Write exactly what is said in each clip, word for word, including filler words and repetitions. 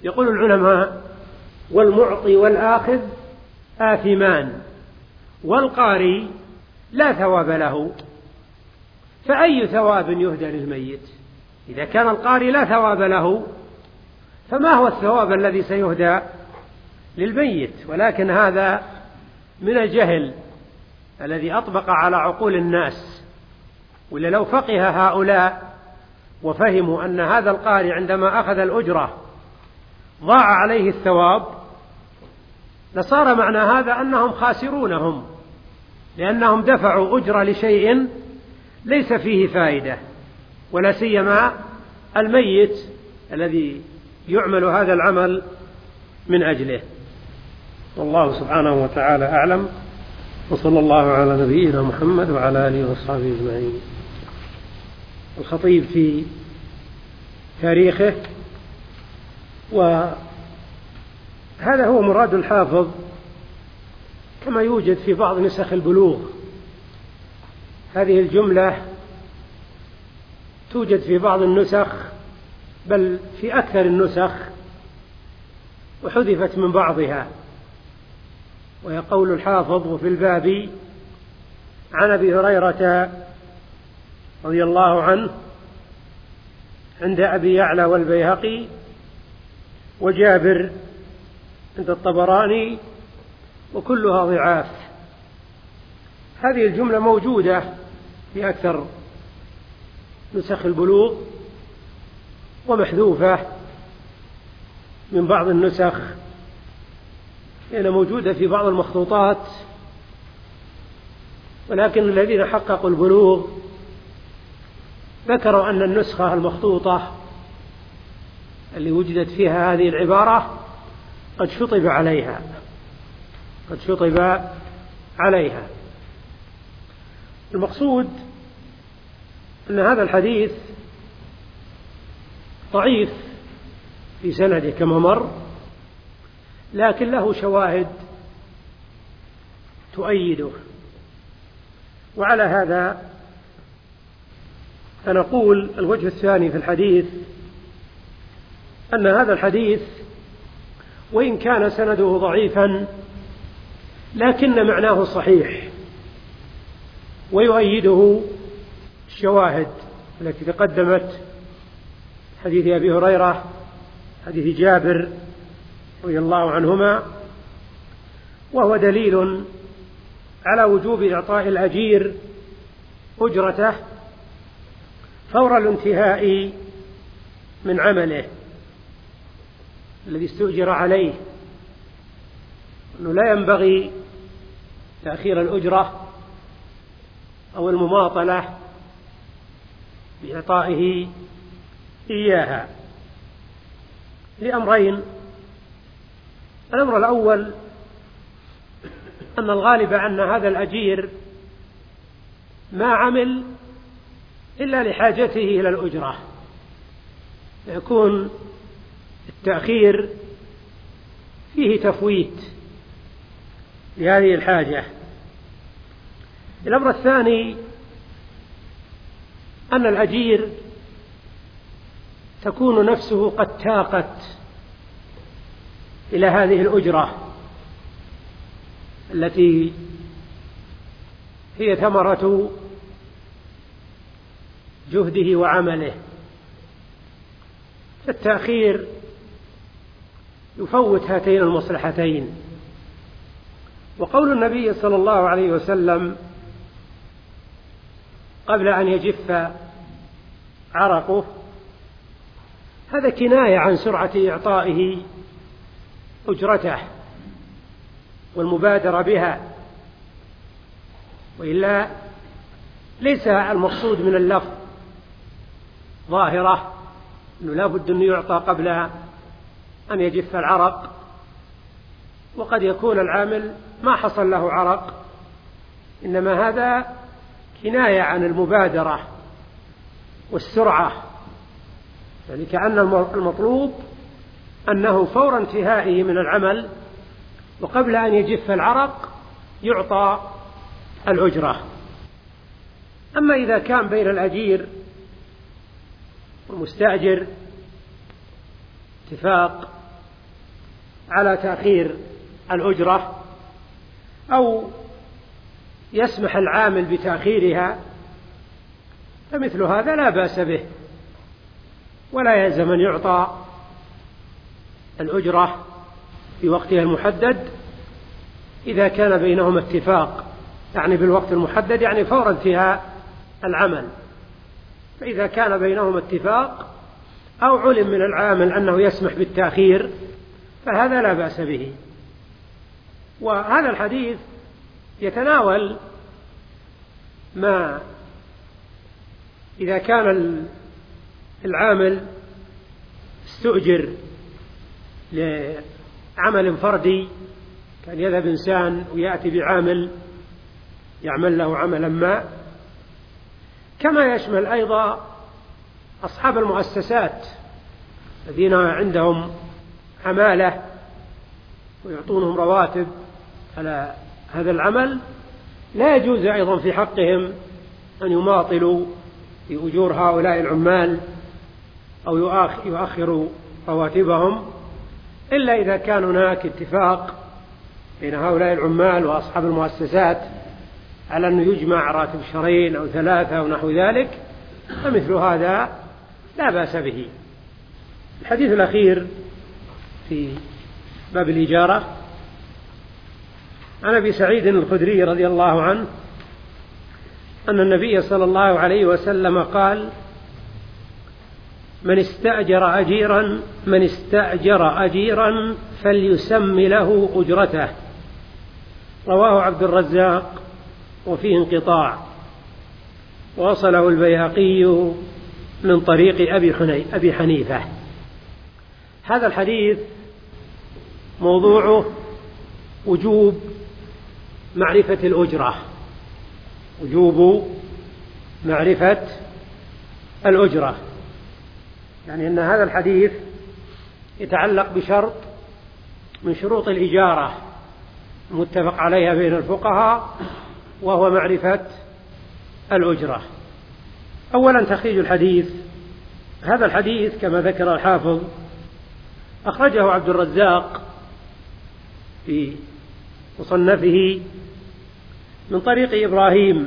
يقول العلماء: والمعطي والآخذ آثمان، والقاري لا ثواب له. فأي ثواب يهدى للميت؟ إذا كان القاري لا ثواب له، فما هو الثواب الذي سيهدى للميت؟ ولكن هذا من الجهل الذي أطبق على عقول الناس. ولا لو فقه هؤلاء وفهموا أن هذا القاري عندما أخذ الأجرة ضاع عليه الثواب، لصار معنى هذا أنهم خاسرونهم، لأنهم دفعوا أجرة لشيء ليس فيه فائدة، ولا سيما الميت الذي يعمل هذا العمل من أجله. والله سبحانه وتعالى أعلم، وصلى الله على نبينا محمد وعلى آله وصحبه أجمعين. الخطيب في تاريخه، وهذا هو مراد الحافظ كما يوجد في بعض نسخ البلوغ. هذه الجملة توجد في بعض النسخ، بل في أكثر النسخ، وحذفت من بعضها. وهي قول الحافظ: وفي الباب عن أبي هريرة رضي الله عنه عند أبي يعلى والبيهقي، وجابر عند الطبراني، وكلها ضعاف. هذه الجملة موجودة في أكثر نسخ البلوغ، ومحذوفة من بعض النسخ، لأنها موجودة في بعض المخطوطات. ولكن الذين حققوا البلوغ ذكروا أن النسخة المخطوطة اللي وجدت فيها هذه العبارة قد شطب عليها قد شطب عليها. المقصود أن هذا الحديث ضعيف في سنده كما مر، لكن له شواهد تؤيده. وعلى هذا فنقول: الوجه الثاني في الحديث أن هذا الحديث وإن كان سنده ضعيفا، لكن معناه صحيح، ويؤيده الشواهد التي تقدمت: حديث أبي هريرة، حديث جابر رضي الله عنهما، وهو دليل على وجوب إعطاء الأجير أجرته فور الانتهاء من عمله الذي استؤجر عليه، أنه لا ينبغي تأخير الأجرة أو المماطلة بإعطائه إياها لأمرين: الأمر الأول أن الغالب أن هذا الأجير ما عمل إلا لحاجته إلى الأجرة، يكون التأخير فيه تفويت لهذه الحاجة. الأمر الثاني أن الأجير تكون نفسه قد تاقت إلى هذه الأجرة التي هي ثمرة جهده وعمله، فالتأخير يفوت هاتين المصلحتين. وقول النبي صلى الله عليه وسلم قبل أن يجف عرقه، هذا كناية عن سرعة إعطائه أجرته والمبادرة بها، وإلا ليس المقصود من اللفظ ظاهرة أنه لا بد أن يعطى قبل أن يجف العرق، وقد يكون العامل ما حصل له عرق، إنما هذا كناية عن المبادرة والسرعة، يعني كأن المطلوب أنه فور انتهائه من العمل وقبل أن يجف العرق يعطى الأجرة. أما إذا كان بين الأجير والمستأجر اتفاق على تأخير الأجرة أو يسمح العامل بتأخيرها، فمثل هذا لا بأس به، ولا يلزم أن يعطى الأجرة في وقتها المحدد إذا كان بينهما اتفاق، يعني بالوقت المحدد يعني فور انتهاء العمل. فإذا كان بينهما اتفاق أو علم من العامل أنه يسمح بالتأخير فهذا لا بأس به. وهذا الحديث يتناول ما إذا كان العامل استؤجر لعمل فردي، كان يذهب إنسان ويأتي بعامل يعمل له عملا ما، كما يشمل أيضا أصحاب المؤسسات الذين عندهم عمالة ويعطونهم رواتب على هذا العمل، لا يجوز أيضا في حقهم أن يماطلوا في أجور هؤلاء العمال أو يؤخروا رواتبهم، إلا إذا كان هناك اتفاق بين هؤلاء العمال وأصحاب المؤسسات على أنه يجمع راتب شهرين أو ثلاثة أو نحو ذلك، فمثل هذا لا بأس به. الحديث الأخير في باب الإجارة عن أبي سعيد الخدري رضي الله عنه أن النبي صلى الله عليه وسلم قال: من استأجر أجيرا من استأجر أجيرا فليسم له أجرته. رواه عبد الرزاق وفيه انقطاع، ووصله البيهقي من طريق أبي حنيفة. هذا الحديث موضوعه وجوب معرفة الأجرة، وجوب معرفة الأجرة، يعني أن هذا الحديث يتعلق بشرط من شروط الإجارة متفق عليها بين الفقهاء، وهو معرفة الأجرة. أولا تخريج الحديث. هذا الحديث كما ذكر الحافظ أخرجه عبد الرزاق في مصنفه من طريق إبراهيم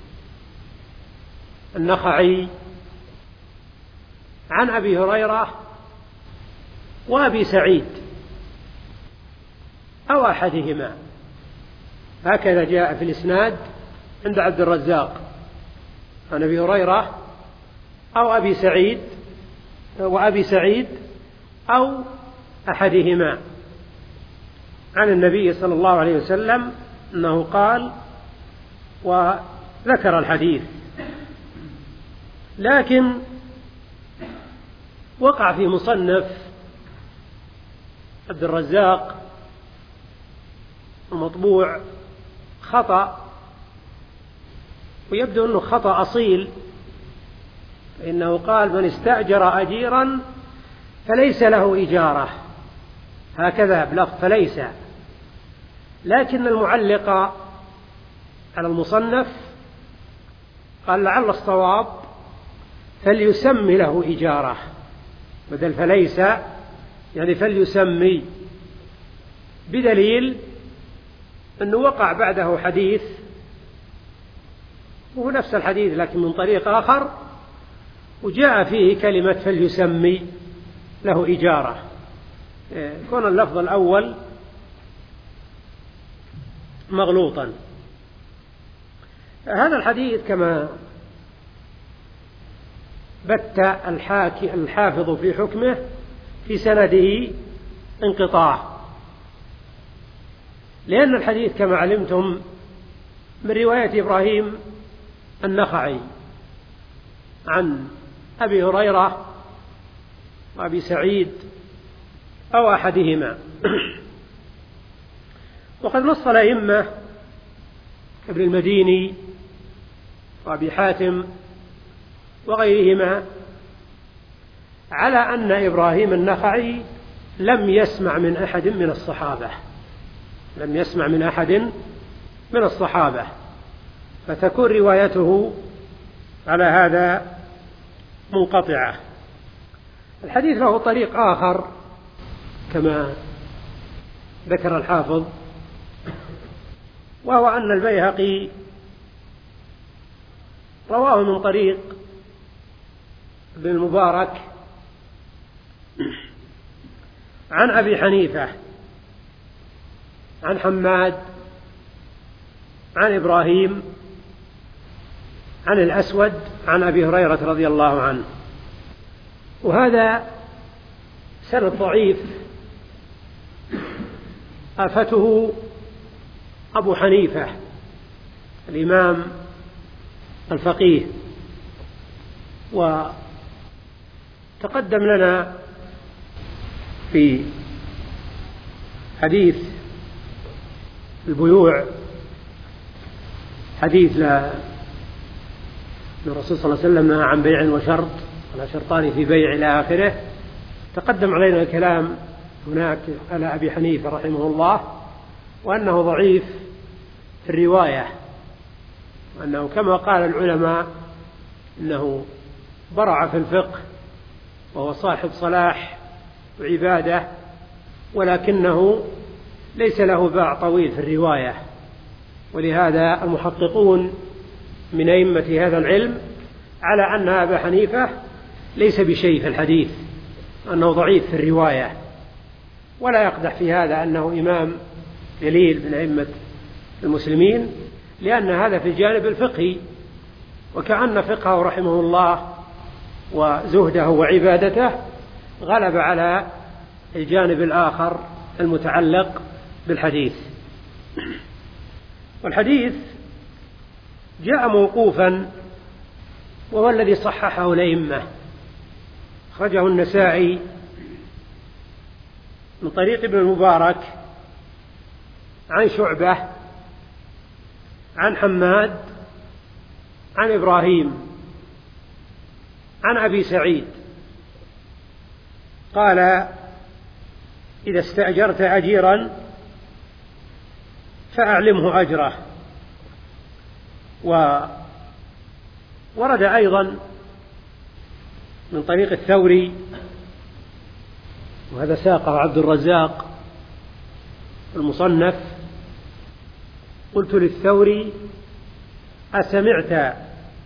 النخعي عن أبي هريرة وأبي سعيد أو أحدهما، هكذا جاء في الإسناد عند عبد الرزاق عن أبي هريرة أو أبي سعيد وأبي سعيد أو أحدهما عن النبي صلى الله عليه وسلم أنه قال، وذكر الحديث. لكن وقع في مصنف عبد الرزاق المطبوع خطأ، ويبدو أنه خطأ أصيل، فإنه قال: من استأجر أجيرا فليس له إجارة، هكذا بلفظ فليس. لكن المعلق على المصنف قال: لعل الصواب فليسمي له إجارة، بدل فليس يعني فليسمي، بدليل أنه وقع بعده حديث وهو نفس الحديث لكن من طريق آخر، وجاء فيه كلمة فليسمي له إجارة، كون اللفظ الأول مغلوطا. هذا الحديث كما بت الحافظ في حكمه في سنده انقطاع، لأن الحديث كما علمتم من رواية إبراهيم النخعي عن أبي هريرة وأبي سعيد أو أحدهما. وقد نص الأئمة ابن المديني وأبي حاتم وغيرهما على أن إبراهيم النخعي لم يسمع من أحد من الصحابة، لم يسمع من أحد من الصحابة، فتكون روايته على هذا منقطعة. الحديث له طريق آخر كما ذكر الحافظ، وهو أن البيهقي رواه من طريق ابن المبارك عن أبي حنيفة عن حماد عن إبراهيم عن الأسود عن أبي هريرة رضي الله عنه. وهذا سند ضعيف آفته أبو حنيفة الإمام الفقيه. وتقدم لنا في حديث البيوع حديث الرسول صلى الله عليه وسلم عن بيع وشرط ولا شرطان في بيع إلى آخره. تقدم علينا الكلام هناك على أبي حنيفة رحمه الله، وأنه ضعيف في الرواية، وأنه كما قال العلماء إنه برع في الفقه وهو صاحب صلاح وعبادة، ولكنه ليس له باع طويل في الرواية. ولهذا المحققون من أئمة هذا العلم على أن أبا حنيفة ليس بشيء في الحديث، أنه ضعيف في الرواية، ولا يقدح في هذا أنه إمام جليل من أئمة المسلمين، لأن هذا في الجانب الفقهي، وكأن فقهه رحمه الله وزهده وعبادته غلب على الجانب الآخر المتعلق بالحديث. والحديث جاء موقوفا، وهو الذي صححه الأئمة. أخرجه النسائي من طريق ابن المبارك عن شعبة عن حماد عن إبراهيم عن أبي سعيد قال: إذا استأجرت أجيرا فأعلمه أجره. وورد أيضا من طريق الثوري، وهذا ساقه عبد الرزاق المصنف: قلت للثوري: أسمعت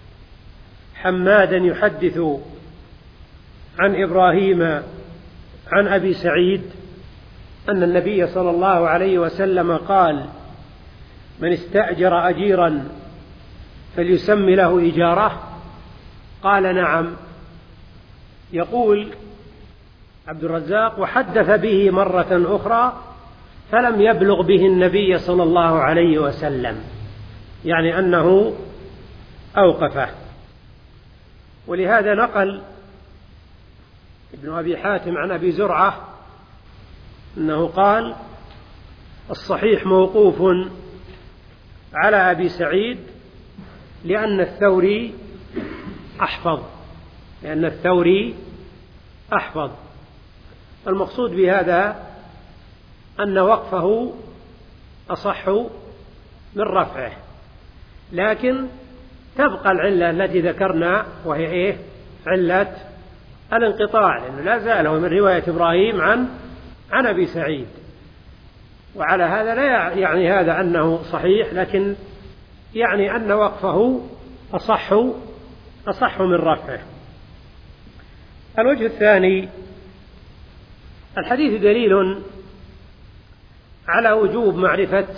حمادا يحدث عن إبراهيم عن أبي سعيد أن النبي صلى الله عليه وسلم قال: من استأجر أجيرا فليسم له إجارة؟ قال: نعم. يقول عبد الرزاق: وحدث به مرة أخرى فلم يبلغ به النبي صلى الله عليه وسلم، يعني أنه أوقفه. ولهذا نقل ابن أبي حاتم عن أبي زرعة أنه قال: الصحيح موقوف على أبي سعيد لأن الثوري أحفظ لأن الثوري أحفظ. المقصود بهذا أن وقفه أصح من رفعه، لكن تبقى العلة التي ذكرنا، وهي إيه؟ علة الانقطاع، لأنه لا زال هو من رواية إبراهيم عن عن أبي سعيد. وعلى هذا لا يعني هذا أنه صحيح، لكن يعني أن وقفه أصح أصح من رفعه. الوجه الثاني: الحديث دليل على وجوب معرفة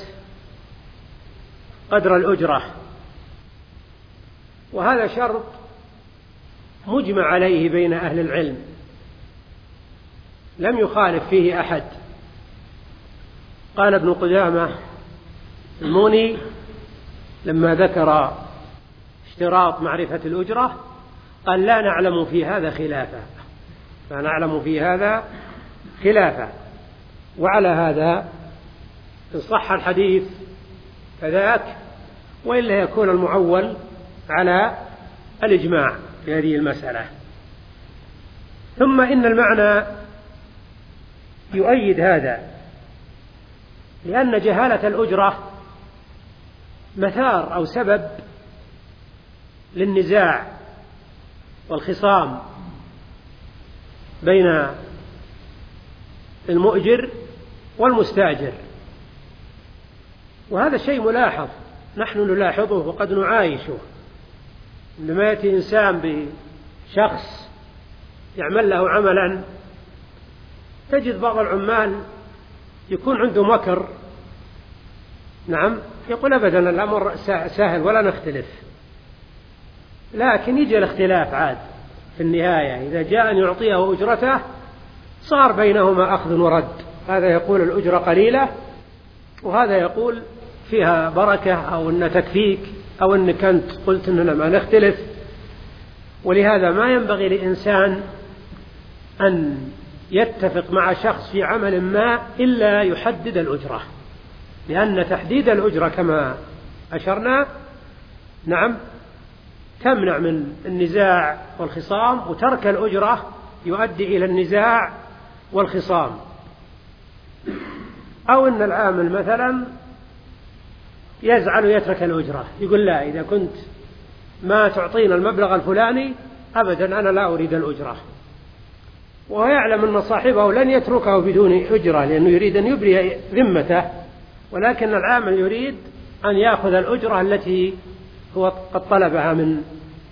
قدر الأجرة، وهذا شرط مجمع عليه بين أهل العلم، لم يخالف فيه أحد. قال ابن قدامة الموني لما ذكر اشتراط معرفة الأجرة قال: لا نعلم في هذا خلافا لا نعلم في هذا خلافا. وعلى هذا إن صح الحديث فذاك، وإلا يكون المعول على الإجماع في هذه المسألة. ثم إن المعنى يؤيد هذا، لأن جهالة الأجرة مثار أو سبب للنزاع والخصام بين المؤجر والمستأجر. وهذا شيء ملاحظ نحن نلاحظه وقد نعايشه. لما يأتي إنسان بشخص يعمل له عملا، تجد بعض العمال يكون عنده مكر، نعم، يقول أبدا الأمر سهل ولا نختلف، لكن يجي الاختلاف عاد في النهاية إذا جاء أن يعطيه أجرته صار بينهما أخذ ورد، هذا يقول الأجرة قليلة وهذا يقول فيها بركة أو أن تكفيك أو أنك أنت قلت أننا ما نختلف. ولهذا ما ينبغي لإنسان أن يتفق مع شخص في عمل ما إلا يحدد الأجرة، لأن تحديد الأجرة كما أشرنا نعم تمنع من النزاع والخصام، وترك الأجرة يؤدي إلى النزاع والخصام. أو أن العامل مثلا يزعل ويترك الأجرة، يقول لا إذا كنت ما تعطينا المبلغ الفلاني أبدا أنا لا أريد الأجرة، وهو يعلم أن صاحبه لن يتركه بدون أجرة لأنه يريد أن يبري ذمته، ولكن العامل يريد أن يأخذ الأجرة التي هو قد طلبها من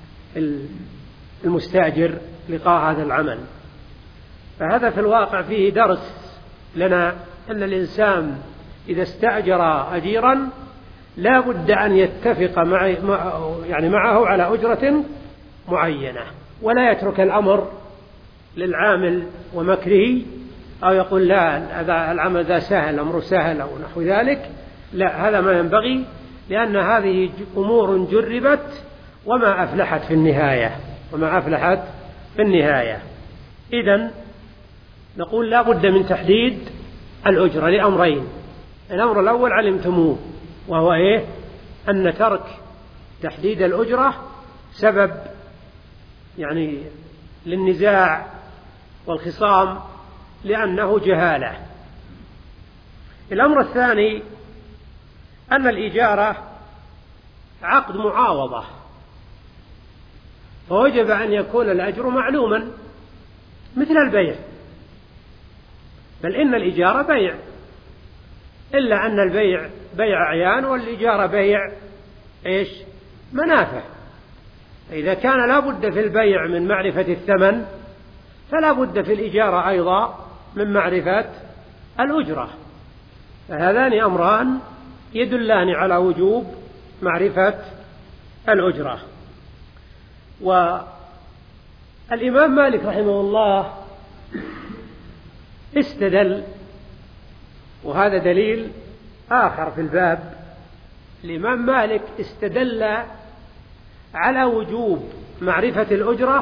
المستأجر لقاء هذا العمل. فهذا في الواقع فيه درس لنا أن الإنسان إذا استأجر أجيرا لا بد أن يتفق مع يعني معه على أجرة معينة، ولا يترك الأمر للعامل ومكره أو يقول لا هذا العمل ذا سهل أمره سهل أو نحو ذلك، لا هذا ما ينبغي، لأن هذه أمور جربت وما أفلحت في النهاية وما أفلحت في النهاية. إذن نقول لا بد من تحديد الأجرة لأمرين. الأمر الأول علمتموه وهو إيه؟ أن ترك تحديد الأجرة سبب يعني للنزاع والخصام لأنه جهالة. الأمر الثاني أن الإجارة عقد معاوضة، فوجب أن يكون الأجر معلوما مثل البيع، بل إن الإجارة بيع، إلا أن البيع بيع أعيان والإجارة بيع إيش؟ منافع. إذا كان لا بد في البيع من معرفة الثمن فلا بد في الإجارة أيضا من معرفة الأجرة، فهذان أمران يدلان على وجوب معرفة الأجرة. والإمام مالك رحمه الله استدل، وهذا دليل آخر في الباب، الإمام مالك استدل على وجوب معرفة الأجرة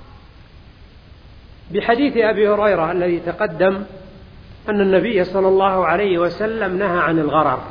بحديث أبي هريرة الذي تقدم أن النبي صلى الله عليه وسلم نهى عن الغرر،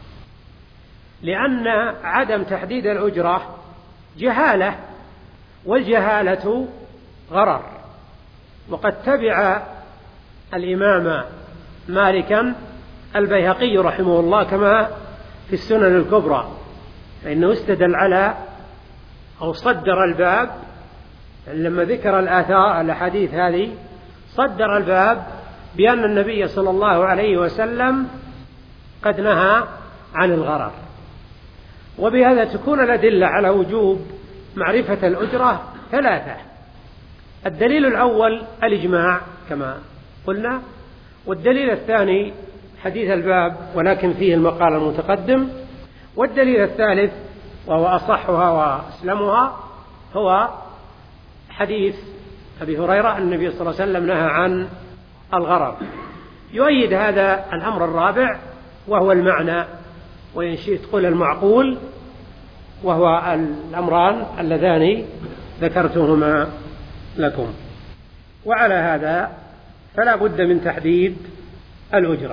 لأن عدم تحديد الأجرة جهالة، والجهالة غرر. وقد تبع الإمام مالكا البيهقي رحمه الله كما في السنن الكبرى، فإنه استدل على أو صدر الباب لما ذكر الآثار الأحاديث هذه، صدر الباب بأن النبي صلى الله عليه وسلم قد نهى عن الغرر. وبهذا تكون الأدلة على وجوب معرفة الأجرة ثلاثة. الدليل الأول الإجماع كما قلنا، والدليل الثاني حديث الباب ولكن فيه المقال المتقدم، والدليل الثالث وهو أصحها وأسلمها هو حديث أبي هريرة أن النبي صلى الله عليه وسلم نهى عن الغرر. يؤيد هذا الأمر الرابع وهو المعنى، وإن شئت قل المعقول، وهو الأمران اللذان ذكرتهما لكم. وعلى هذا فلا بد من تحديد الأجرة.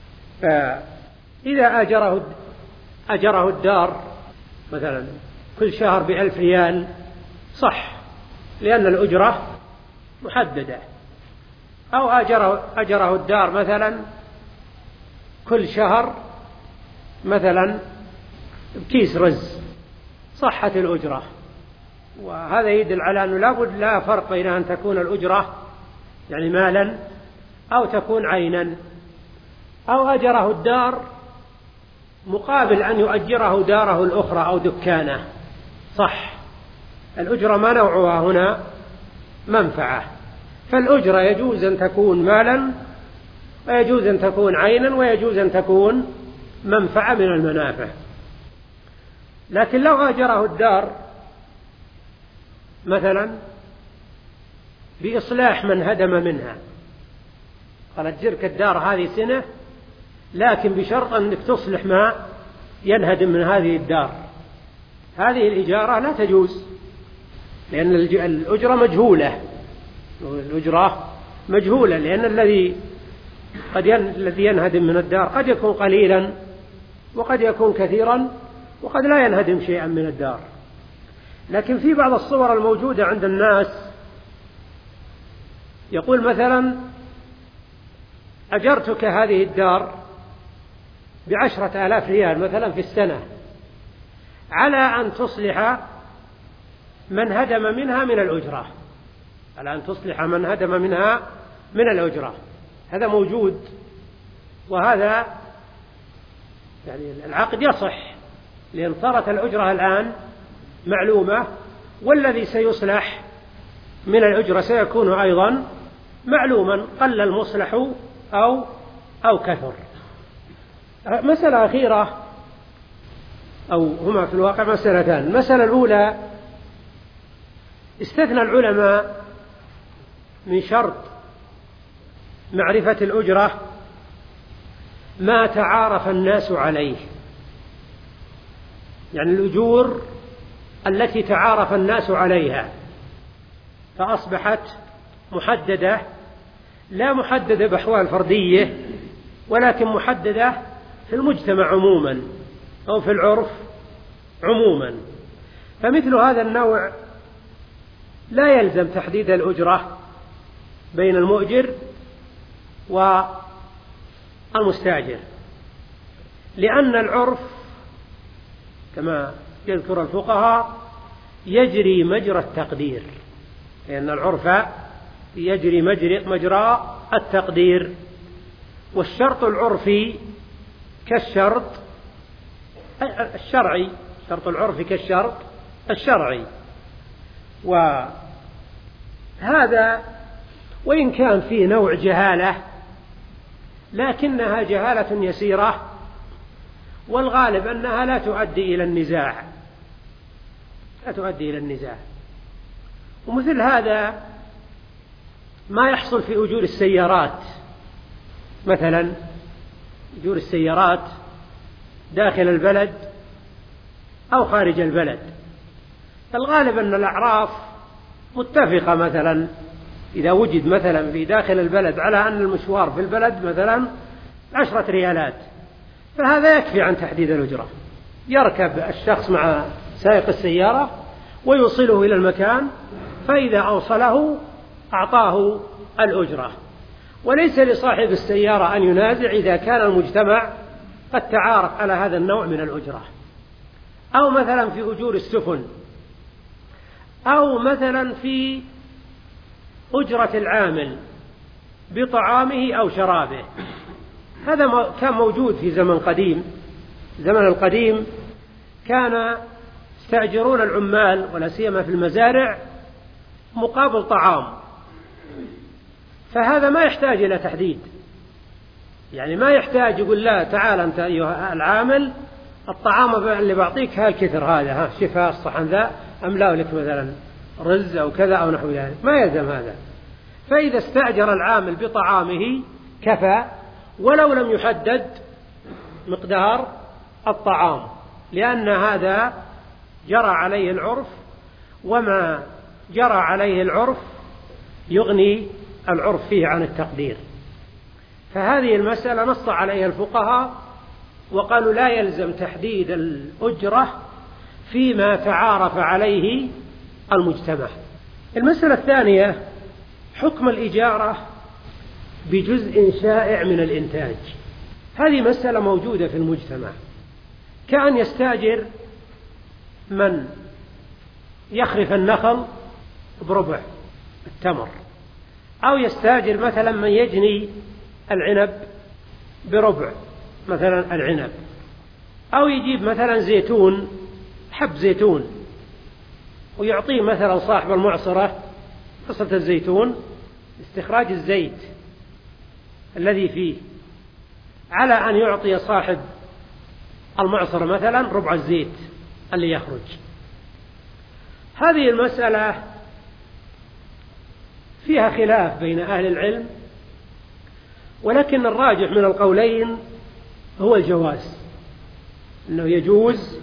فإذا أجره أجره الدار مثلا كل شهر بألف ريال صح، لأن الأجرة محددة. أو أجره أجره الدار مثلا كل شهر مثلا كيس رز، صحة الأجرة. وهذا يدل على أنه لا بد لا فرق بين أن تكون الأجرة يعني مالا أو تكون عينا، أو أجره الدار مقابل أن يؤجره داره الأخرى أو دكانه، صح. الأجرة ما نوعها هنا منفعة، فالأجرة يجوز أن تكون مالا، ويجوز أن تكون عينا، ويجوز أن تكون منفعة من المنافع. لكن لو أجره الدار مثلا بإصلاح من هدم منها، قال أجرك الدار هذه سنة لكن بشرط أنك تصلح ما ينهدم من هذه الدار، هذه الإجارة لا تجوز، لأن الأجرة مجهولة، الأجرة مجهولة، لأن الذي قد الذي ينهدم من الدار قد يكون قليلا وقد يكون كثيرا وقد لا ينهدم شيئا من الدار. لكن في بعض الصور الموجودة عند الناس يقول مثلا أجرتك هذه الدار بعشرة آلاف ريال مثلا في السنة على أن تصلح من هدم منها من الأجرة، على أن تصلح من هدم منها من الأجرة. هذا موجود، وهذا يعني العقد يصح، لأن صارت الأجرة الآن معلومة، والذي سيصلح من الأجرة سيكون أيضا معلوما، قل المصلح أو أو كثر. مسألة أخيرة، أو هما في الواقع مسألتان. المسألة الأولى، استثنى العلماء من شرط معرفة الأجرة ما تعارف الناس عليه، يعني الأجور التي تعارف الناس عليها، فأصبحت محددة، لا محددة بأحوال فردية، ولكن محددة في المجتمع عموما أو في العرف عموما. فمثل هذا النوع لا يلزم تحديد الأجرة بين المؤجر والمستأجر، لأن العرف كما يذكر الفقهاء يجري مجرى التقدير، لأن العرف يجري مجرى التقدير، والشرط العرفي كالشرط الشرعي، شرط العرف كالشرط الشرعي. وهذا وإن كان فيه نوع جهالة لكنها جهالة يسيرة، والغالب أنها لا تؤدي إلى النزاع، لا تؤدي إلى النزاع. ومثل هذا ما يحصل في أجور السيارات مثلا، أجور السيارات داخل البلد أو خارج البلد، الغالب أن الأعراف متفقة، مثلا إذا وجد مثلا في داخل البلد على أن المشوار في البلد مثلا عشرة ريالات، فهذا يكفي عن تحديد الأجرة. يركب الشخص مع سائق السيارة ويوصله إلى المكان، فإذا أوصله أعطاه الأجرة، وليس لصاحب السيارة أن ينازع إذا كان المجتمع قد تعارف على هذا النوع من الأجرة. أو مثلا في أجور السفن، أو مثلا في أجرة العامل بطعامه أو شرابه، هذا كان موجود في زمن قديم. زمن القديم كان يستأجرون العمال ولا سيما في المزارع مقابل طعام، فهذا ما يحتاج إلى تحديد، يعني ما يحتاج يقول لا تعال أنت أيها العامل الطعام اللي بعطيك هالكثر هذا، ها شفاء الصحن ذا أملأ لك مثلا رز أو كذا أو نحو ذلك، ما يلزم هذا. فإذا استأجر العامل بطعامه كفى، ولو لم يحدد مقدار الطعام، لأن هذا جرى عليه العرف، وما جرى عليه العرف يغني العرف فيه عن التقدير. فهذه المسألة نص عليها الفقهاء وقالوا لا يلزم تحديد الأجرة فيما تعارف عليه المجتمع. المسألة الثانية، حكم الإجارة بجزء شائع من الإنتاج. هذه مسألة موجودة في المجتمع، كأن يستأجر من يخرف النخل بربع التمر، أو يستأجر مثلا من يجني العنب بربع مثلا العنب، أو يجيب مثلا زيتون، حب زيتون، ويعطيه مثلا صاحب المعصرة قصة الزيتون استخراج الزيت الذي فيه، على أن يعطي صاحب المعصرة مثلا ربع الزيت اللي يخرج. هذه المسألة فيها خلاف بين أهل العلم، ولكن الراجح من القولين هو الجواز، أنه يجوز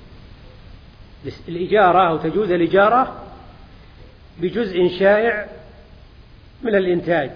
الإجارة أو تجوز الإجارة بجزء شائع من الإنتاج.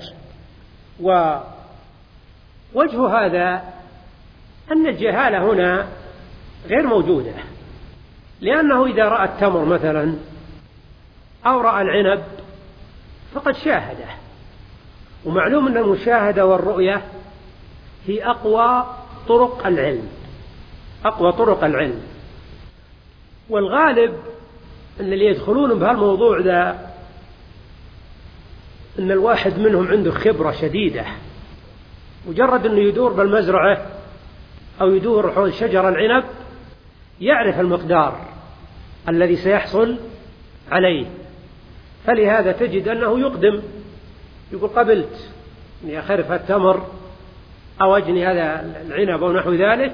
ووجه هذا أن الجهالة هنا غير موجودة، لأنه إذا رأى التمر مثلا أو رأى العنب فقد شاهده، ومعلوم أن المشاهدة والرؤية هي أقوى طرق العلم، أقوى طرق العلم. والغالب أن اللي يدخلون بهالموضوع ذا أن الواحد منهم عنده خبرة شديدة، مجرد أنه يدور بالمزرعة أو يدور حول شجر العنب يعرف المقدار الذي سيحصل عليه، فلهذا تجد أنه يقدم، يقول قبلت أني أخرف التمر أو أجني هذا العنب أو نحو ذلك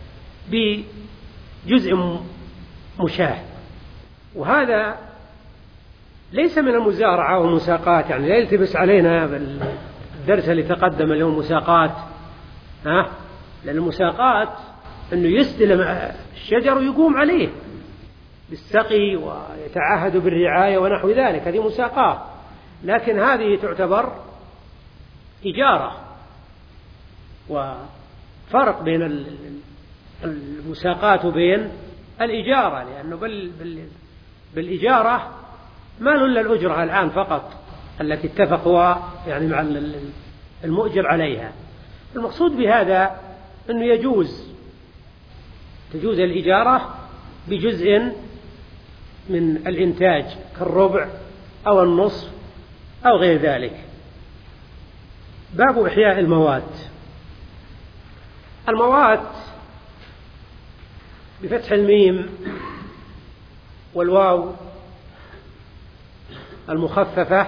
بجزء مشاه. وهذا ليس من المزارعة والمساقات، يعني لا يلتبس علينا بالدرس اللي تقدم اليوم مساقات، ها؟ لأن المساقات أنه يستلم الشجر ويقوم عليه بالسقي ويتعهد بالرعاية ونحو ذلك، هذه مساقات. لكن هذه تعتبر إجارة، وفرق بين المساقات وبين الإجارة، لأنه بالإجارة ما له إلا الأجرة الآن فقط التي اتفقوا يعني مع المؤجر عليها. المقصود بهذا أنه يجوز تجوز الإجارة بجزء من الإنتاج كالربع أو النصف أو غير ذلك. باب إحياء الموات. الموات بفتح الميم والواو المخففة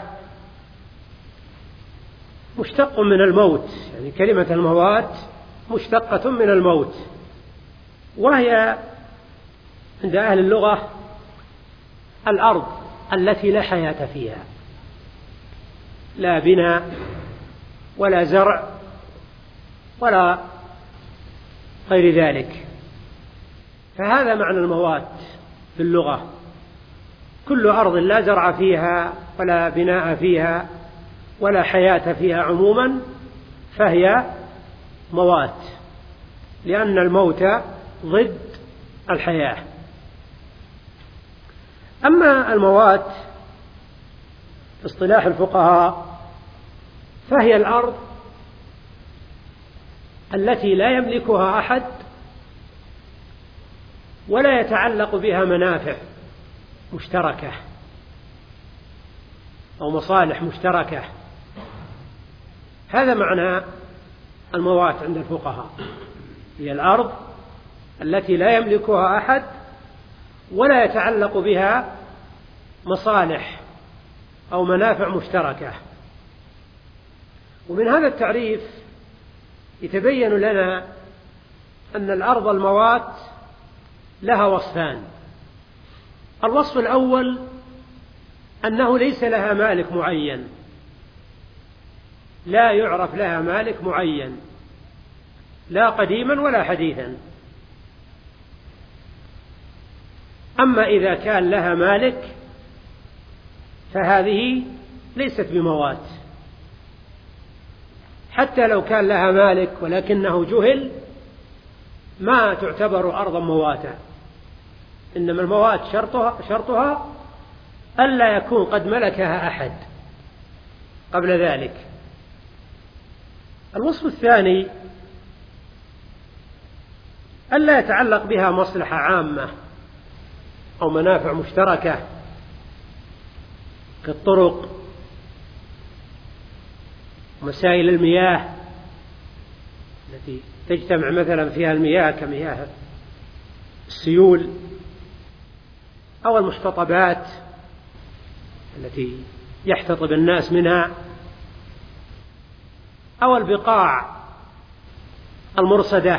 مشتق من الموت، يعني كلمة الموات مشتقة من الموت، وهي عند أهل اللغة الأرض التي لا حياة فيها، لا بناء ولا زرع ولا غير ذلك، فهذا معنى الموات في اللغة، كل أرض لا زرع فيها ولا بناء فيها ولا حياة فيها عموما فهي موات، لأن الموت ضد الحياة. أما الموات في اصطلاح الفقهاء فهي الأرض التي لا يملكها أحد ولا يتعلق بها منافع مشتركة أو مصالح مشتركة، هذا معنى الموات عند الفقهاء، هي الأرض التي لا يملكها أحد ولا يتعلق بها مصالح أو منافع مشتركة. ومن هذا التعريف يتبين لنا أن الأرض الموات لها وصفان. الوصف الأول أنه ليس لها مالك معين، لا يعرف لها مالك معين لا قديما ولا حديثا. أما إذا كان لها مالك فهذه ليست بموات، حتى لو كان لها مالك ولكنه جهل ما تعتبر أرضا مواتا، إنما الموات شرطها, شرطها ألا يكون قد ملكها أحد قبل ذلك. الوصف الثاني ألا يتعلق بها مصلحة عامة أو منافع مشتركة كالطرق مسائل المياه، التي تجتمع مثلا فيها المياه كمياه السيول، أو المحتطبات التي يحتطب الناس منها، أو البقاع المرصدة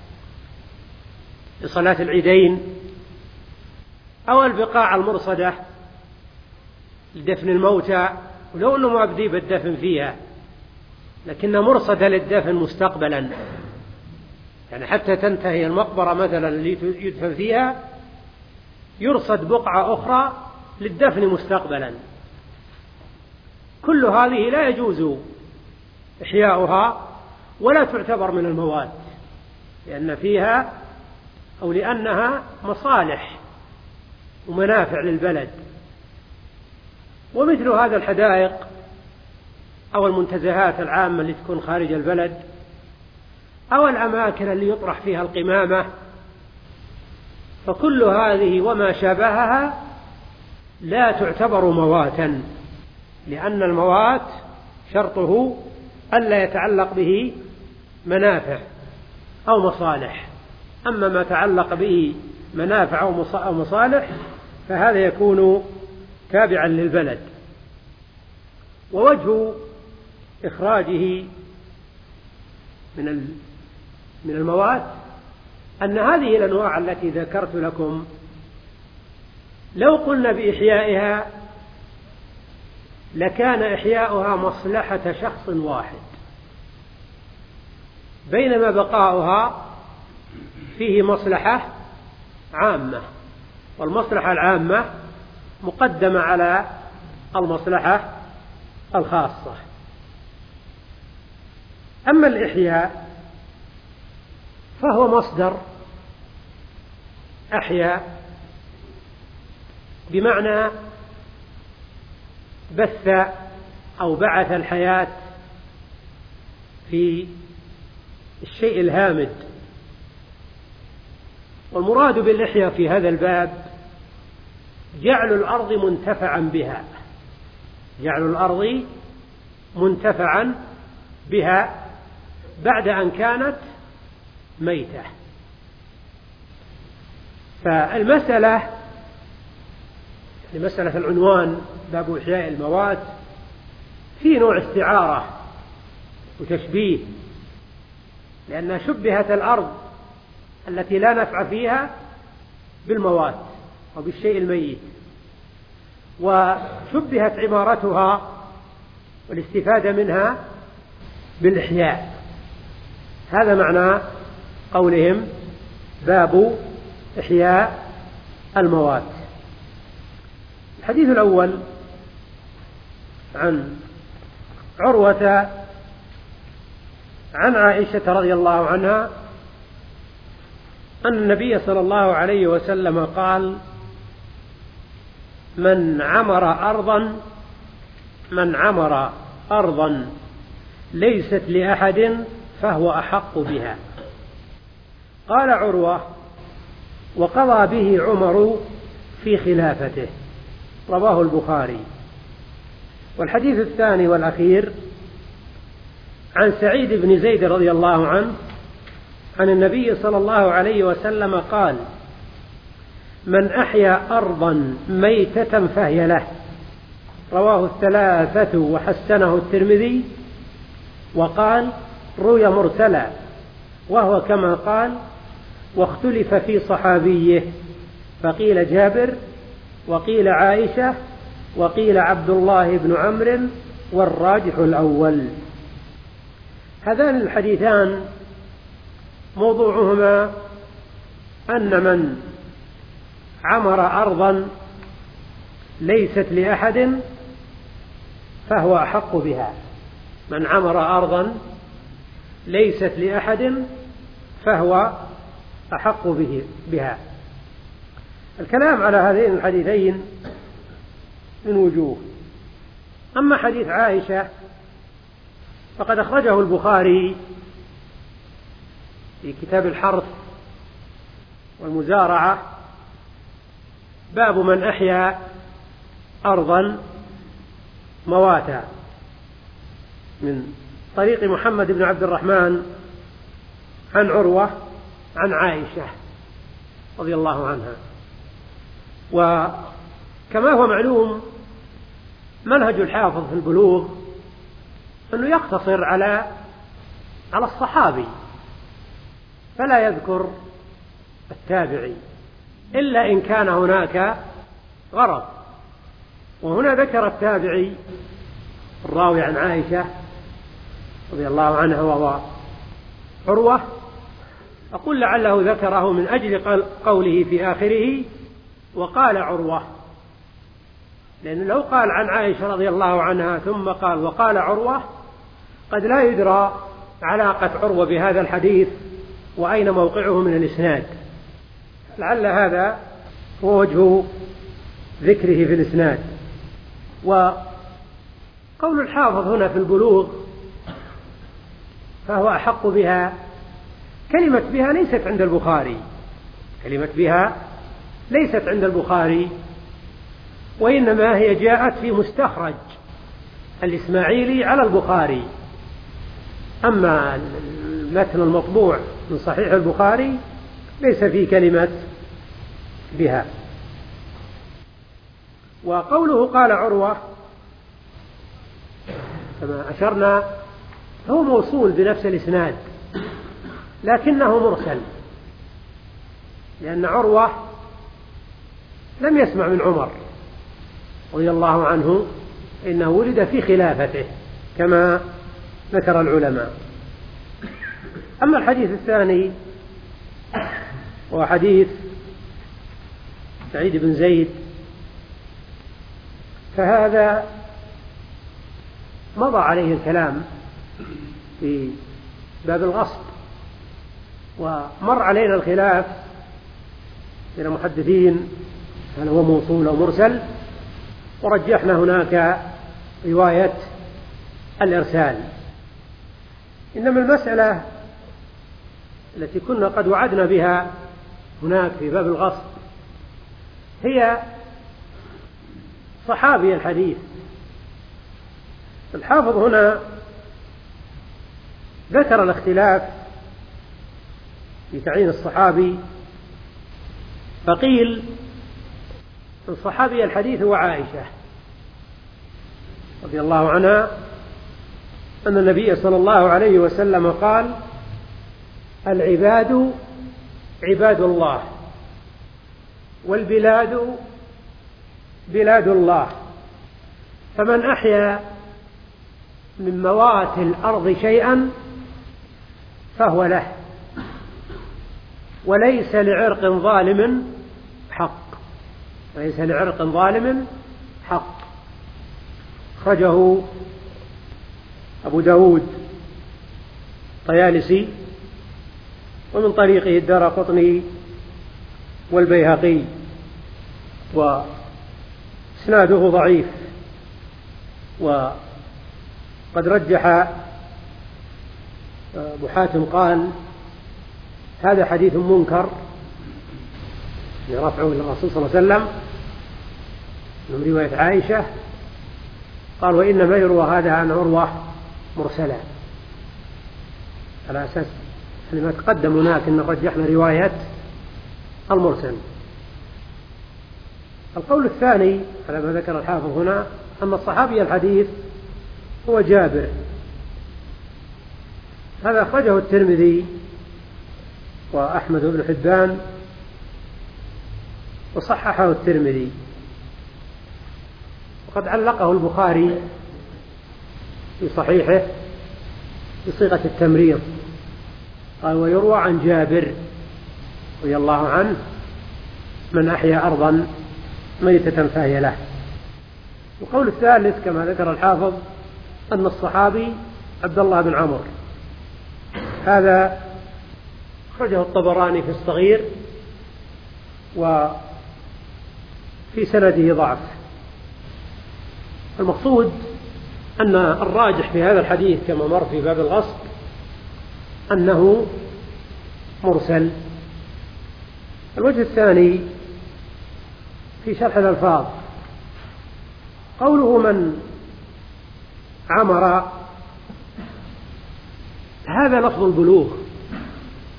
لصلاة العيدين، أو البقاع المرصدة لدفن الموتى، ولو أنه ما بدي بالدفن فيها لكنها مرصدة للدفن مستقبلا، يعني حتى تنتهي المقبرة مثلا اللي يدفن فيها يرصد بقعة أخرى للدفن مستقبلا. كل هذه لا يجوز إحياؤها ولا تعتبر من المواد، لأن فيها أو لأنها مصالح ومنافع للبلد. ومثل هذا الحدائق أو المنتزهات العامة اللي تكون خارج البلد، أو الأماكن اللي يطرح فيها القمامة، فكل هذه وما شابهها لا تعتبر مواتا، لأن الموات شرطه ألا يتعلق به منافع أو مصالح. أما ما تعلق به منافع أو مصالح فهذا يكون تابعا للبلد. ووجه إخراجه من من المواد أن هذه الأنواع التي ذكرت لكم لو قلنا بإحيائها لكان إحياؤها مصلحة شخص واحد، بينما بقاؤها فيه مصلحة عامة، والمصلحة العامة مقدمة على المصلحة الخاصة. أما الإحياء فهو مصدر أحيا، بمعنى بث أو بعث الحياة في الشيء الهامد. والمراد بالإحياء في هذا الباب جعل الأرض منتفعا بها، جعل الأرض منتفعا بها بعد أن كانت ميتة. فالمسألة لمسألة العنوان باب إحياء الموات في نوع استعارة وتشبيه، لأنها شبهت الأرض التي لا نفع فيها بالموات أو بالشيء الميت، وشبهت عمارتها والاستفادة منها بالإحياء. هذا معنى قولهم باب إحياء الموات. الحديث الأول عن عروة عن عائشة رضي الله عنها أن النبي صلى الله عليه وسلم قال: من عمر أرضا من عمر أرضا ليست لأحد فهو أحق بها. قال عروة: وقضى به عمر في خلافته. رواه البخاري. والحديث الثاني والأخير عن سعيد بن زيد رضي الله عنه عن النبي صلى الله عليه وسلم قال: من أحيا أرضا ميتة فهي له. رواه الثلاثة وحسنه الترمذي، وقال: روي مرسلا، وهو كما قال، واختلف في صحابيه، فقيل جابر، وقيل عائشة، وقيل عبد الله بن عمرو، والراجح الأول. هذان الحديثان موضوعهما أن من عمر أرضا ليست لأحد فهو أحق بها. من عمر أرضا ليست لأحد فهو أحق به بها. الكلام على هذين الحديثين من وجوه. أما حديث عائشة فقد أخرجه البخاري في كتاب الحرث والمزارعة، باب من أحيا أرضا مواتا، من طريق محمد بن عبد الرحمن عن عروة عن عائشة رضي الله عنها. وكما هو معلوم منهج الحافظ في البلوغ أنه يقتصر على على الصحابي فلا يذكر التابعي إلا إن كان هناك غرض. وهنا ذكر التابعي الراوي عن عائشة رضي الله عنها وهو عروة. أقول لعله ذكره من أجل قوله في آخره وقال عروة، لأن لو قال عن عائشة رضي الله عنها ثم قال وقال عروة قد لا يدرى علاقة عروة بهذا الحديث وأين موقعه من الإسناد، لعل هذا هو وجه ذكره في الإسناد. وقول الحافظ هنا في البلوغ فهو أحق بها. كلمة بها ليست عند البخاري، كلمة بها ليست عند البخاري، وإنما هي جاءت في مستخرج الإسماعيلي على البخاري. أما المتن المطبوع من صحيح البخاري ليس فيه كلمة بها. وقوله قال عروة كما أشرنا هو موصول بنفس الإسناد لكنه مرسل، لأن عروة لم يسمع من عمر رضي الله عنه، إنه ولد في خلافته كما ذكر العلماء. أما الحديث الثاني وهو حديث سعيد بن زيد فهذا مضى عليه الكلام في باب الغصب، ومر علينا الخلاف بين المحدثين هل هو موصول أو مرسل، ورجحنا هناك رواية الإرسال. إنما المسألة التي كنا قد وعدنا بها هناك في باب الغصب هي صحابي الحديث. الحافظ هنا ذكر الاختلاف في تعيين الصحابي، فقيل الصحابي الحديث هو عائشة رضي الله عنها أن النبي صلى الله عليه وسلم قال العباد عباد الله والبلاد بلاد الله، فمن أحيا من موات الأرض شيئا فهو له، وليس لعرق ظالم حق، وليس لعرق ظالم حق. أخرجه أبو داود طيالسي ومن طريقه الدارقطني والبيهقي، وإسناده ضعيف، وقد رجح أبو حاتم قال هذا حديث منكر لرفعه إلى الرسول صلى الله عليه وسلم من رواية عائشة، قال وإنما يروى هذا عن عروة مرسلا، على أساس لما تقدم هناك أن رجحنا رواية المرسل. القول الثاني على ما ذكر الحافظ هنا أن الصحابي الحديث هو جابر، هذا أخرجه الترمذي وأحمد بن حبان وصححه الترمذي، وقد علقه البخاري في صحيحه بصيغة التمريض، قال ويروى عن جابر رضي الله عنه من أحيا أرضا ميتة فهي له. القول الثالث كما ذكر الحافظ أن الصحابي عبد الله بن عمرو، هذا أخرجه الطبراني في الصغير وفي سنده ضعف. المقصود أن الراجح في هذا الحديث كما مر في باب الغصب أنه مرسل. الوجه الثاني في شرح الألفاظ قوله من عمر، هذا لفظ البلوغ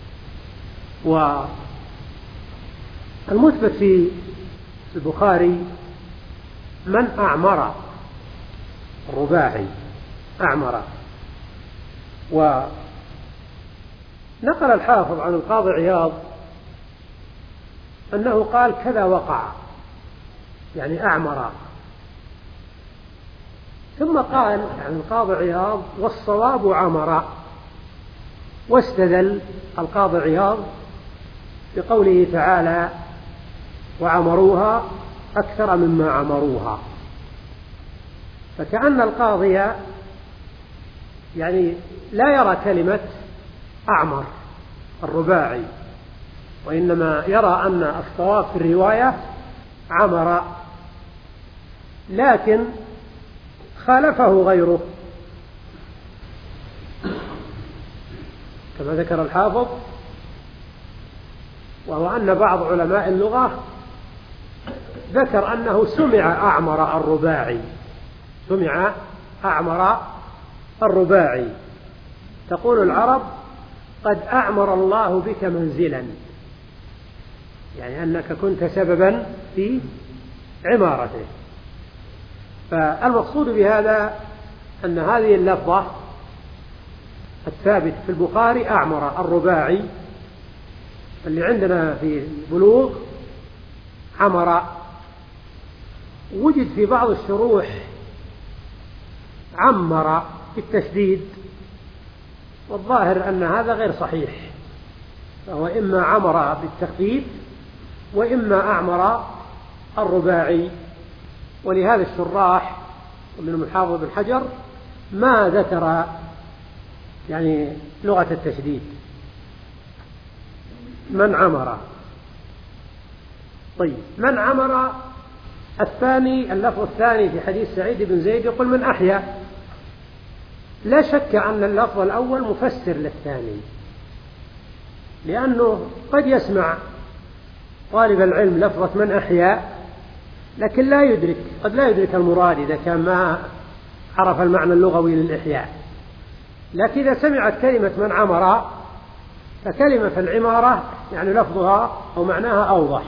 والمثبت في البخاري من أعمر الرباعي أعمر. ونقل الحافظ عن القاضي عياض أنه قال كذا وقع، يعني أعمر. ثم قال عن القاضي عياض والصواب عمر، واستدل القاضي عياض بقوله تعالى وعمروها أكثر مما عمروها. فكأن القاضي يعني لا يرى كلمة أعمر الرباعي، وإنما يرى أن الصواب في الرواية عمر، لكن خالفه غيره كما ذكر الحافظ، وهو أن بعض علماء اللغة ذكر أنه سمع أعمر الرباعي، سمع أعمر الرباعي. تقول العرب قد أعمر الله بك منزلا، يعني أنك كنت سببا في عمارته. فالمقصود بهذا أن هذه اللفظة الثابت في البخاري أعمر الرباعي، اللي عندنا في البلوغ عمر. وجد في بعض الشروح عمر بالتشديد، والظاهر أن هذا غير صحيح، فهو إما عمر بالتخفيف وإما أعمر الرباعي. ولهذا الشراح ومنهم الحافظ بن حجر ما ذكر يعني لغة التشديد من عمر. طيب من عمر الثاني، اللفظ الثاني في حديث سعيد بن زيد يقول من أحيا. لا شك أن اللفظ الأول مفسر للثاني، لأنه قد يسمع طالب العلم لفظة من أحيا لكن لا يدرك، قد لا يدرك المراد إذا كان ما عرف المعنى اللغوي للإحياء. لكن إذا سمعت كلمة من عمر فكلمة العمارة يعني لفظها أو معناها أوضح.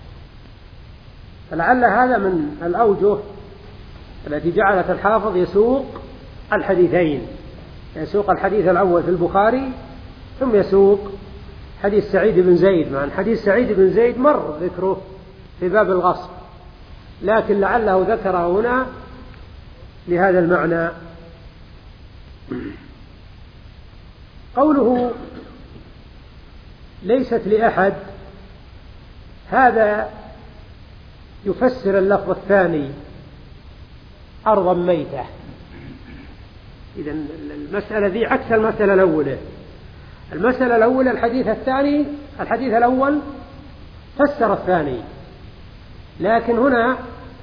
فلعل هذا من الأوجه التي جعلت الحافظ يسوق الحديثين، يسوق الحديث الأول في البخاري ثم يسوق حديث سعيد بن زيد، مع أن حديث سعيد بن زيد مر ذكره في باب الغصب، لكن لعله ذكره هنا لهذا المعنى. قوله ليست لأحد، هذا يفسر اللفظ الثاني أرضا ميتة. إذن المسألة ذي عكس المسألة الأولى. المسألة الأولى الحديث الثاني، الحديث الأول فسر الثاني، لكن هنا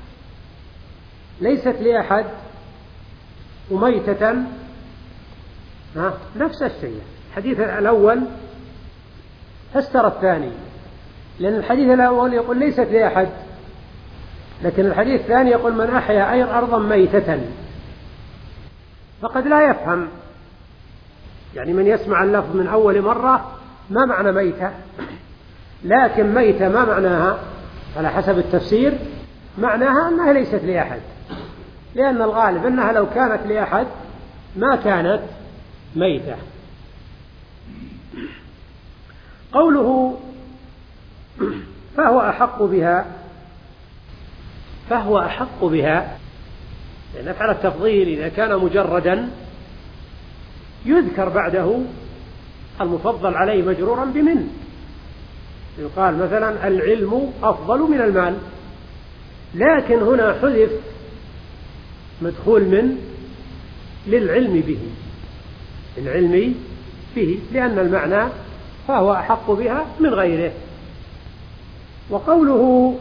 ليست لأحد وميتة نفس الشيء. الحديث الأول فسر الثاني، لأن الحديث الأول يقول ليست لأحد، لكن الحديث الثاني يقول من أحيا أي أرضا ميتة. فقد لا يفهم، يعني من يسمع اللفظ من أول مرة ما معنى ميتة، لكن ميتة ما معناها على حسب التفسير، معناها أنها ليست لأحد، لأن الغالب أنها لو كانت لأحد ما كانت ميتة. قوله فهو أحق بها، فهو أحق بها لأن نفعل التفضيل إذا كان مجردا يذكر بعده المفضل عليه مجرورا بمن، يقال مثلا العلم أفضل من المال، لكن هنا حذف مدخول من للعلم به، العلم به، لأن المعنى فهو أحق بها من غيره. وقوله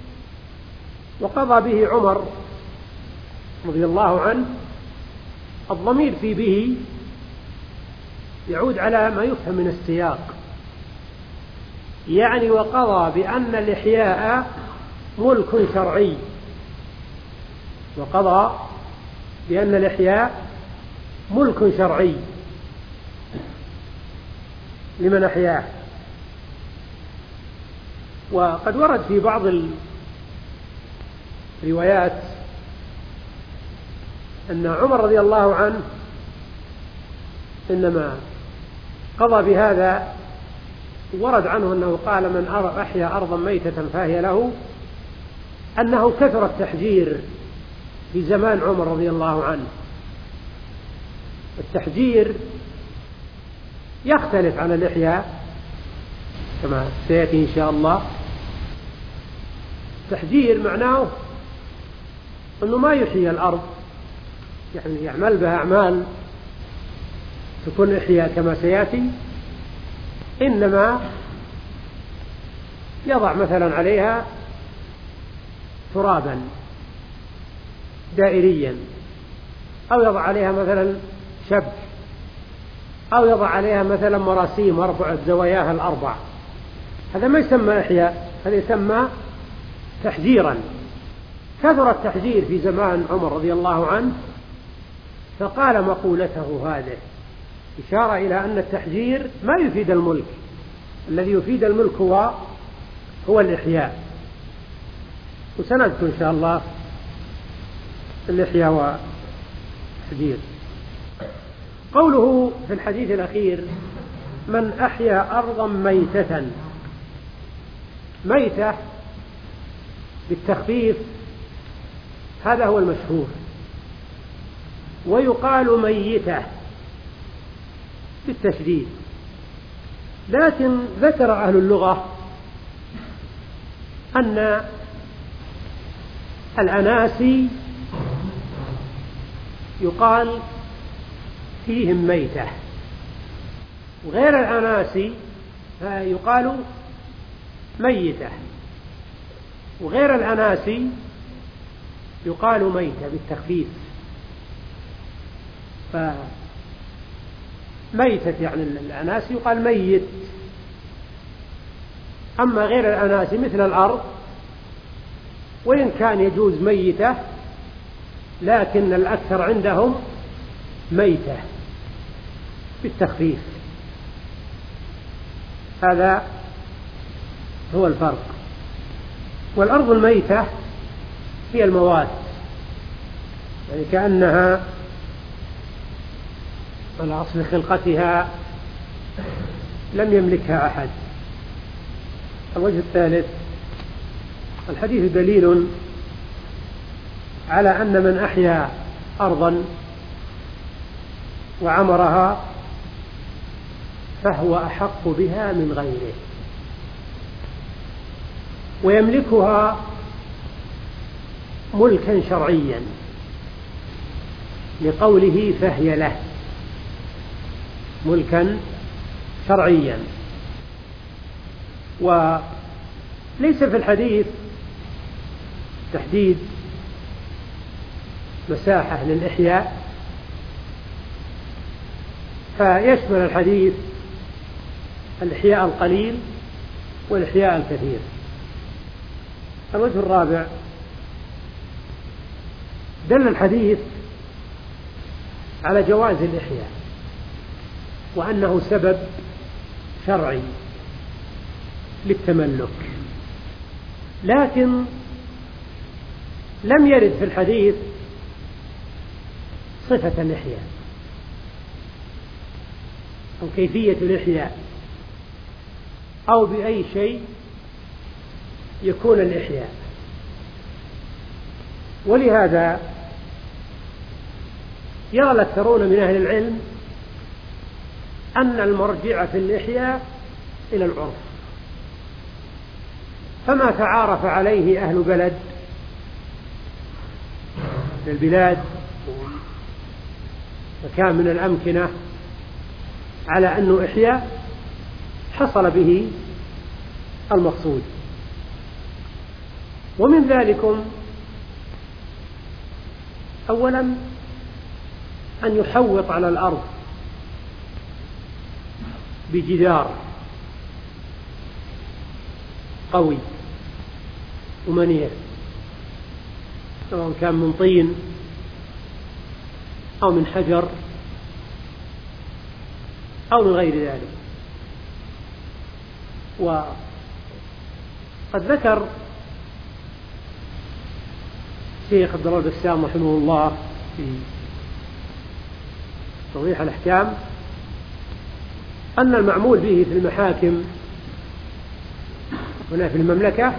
وقضى به عمر رضي الله عنه، الضمير في به يعود على ما يفهم من السياق، يعني وقضى بأن الإحياء ملك شرعي، وقضى بأن الإحياء ملك شرعي لمن أحياه. وقد ورد في بعض الروايات أن عمر رضي الله عنه إنما قضى بهذا، ورد عنه أنه قال: من أحيا أرضا ميتة فهي له، أنه كثر التحجير في زمان عمر رضي الله عنه. التحجير يختلف عن الإحياء كما سيأتي إن شاء الله. التحجير معناه أنه ما يحيي الأرض، يعني يعمل بها أعمال تكون إحياء كما سيأتي، إنما يضع مثلا عليها ترابا دائريا، أو يضع عليها مثلا شبك، أو يضع عليها مثلا مراسيم مرفوعة زواياها الأربع. هذا ما يسمى إحياء، هذا يسمى تحجيرا. كثر التحجير في زمان عمر رضي الله عنه، فقال مقولته هذه إشارة إلى أن التحجير ما يفيد الملك، الذي يفيد الملك هو هو الإحياء. وسنذكر إن شاء الله الإحياء والتحجير. قوله في الحديث الأخير: من أحيا أرضا ميتة، ميتة بالتخفيف هذا هو المشهور، ويقال ميتة بالتشديد، لكن ذكر أهل اللغة أن الأناسي يقال فيهم ميتة، وغير الأناسي يقال ميتة، وغير الأناسي يقال ميتة بالتخفيف. فميتة يعني الأناسي يقال ميت، أما غير الأناسي مثل الأرض وإن كان يجوز ميتة، لكن الأكثر عندهم ميتة بالتخفيف. هذا هو الفرق. والأرض الميتة هي الموات، يعني كأنها على أصل خلقتها لم يملكها أحد. الوجه الثالث: الحديث دليل على أن من أحيا أرضا وعمرها فهو أحق بها من غيره، ويملكها ملكا شرعيا لقوله فهي له، ملكا شرعيا. وليس في الحديث تحديد مساحة للإحياء، فيشمل الحديث الإحياء القليل والإحياء الكثير. الوجه الرابع: دل الحديث على جواز الإحياء وأنه سبب شرعي للتملك، لكن لم يرد في الحديث صفة الإحياء أو كيفية الإحياء أو بأي شيء يكون الإحياء. ولهذا يرى الأكثرون من أهل العلم أن المرجع في الإحياء إلى العرف، فما تعارف عليه أهل بلد من البلاد مكان من الأمكنة على أنه إحياء حصل به المقصود. ومن ذلكم أولا أن يحوط على الأرض بجدار قوي ومنيع، سواء كان من طين أو من حجر أو من غير ذلك. قد ذكر الشيخ عبد الله البسام رحمه الله في توضيح الأحكام أن المعمول به في المحاكم هنا في المملكة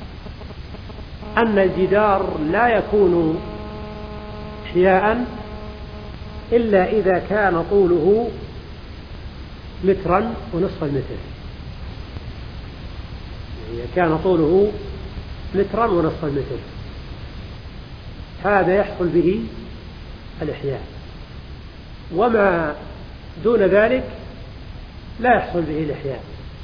أن الجدار لا يكون إحياء إلا إذا كان طوله مترا ونصف المتر، إذا كان طوله مترا ونصف المتر هذا يحصل به الإحياء، وما دون ذلك لا يحصل به الإحياء.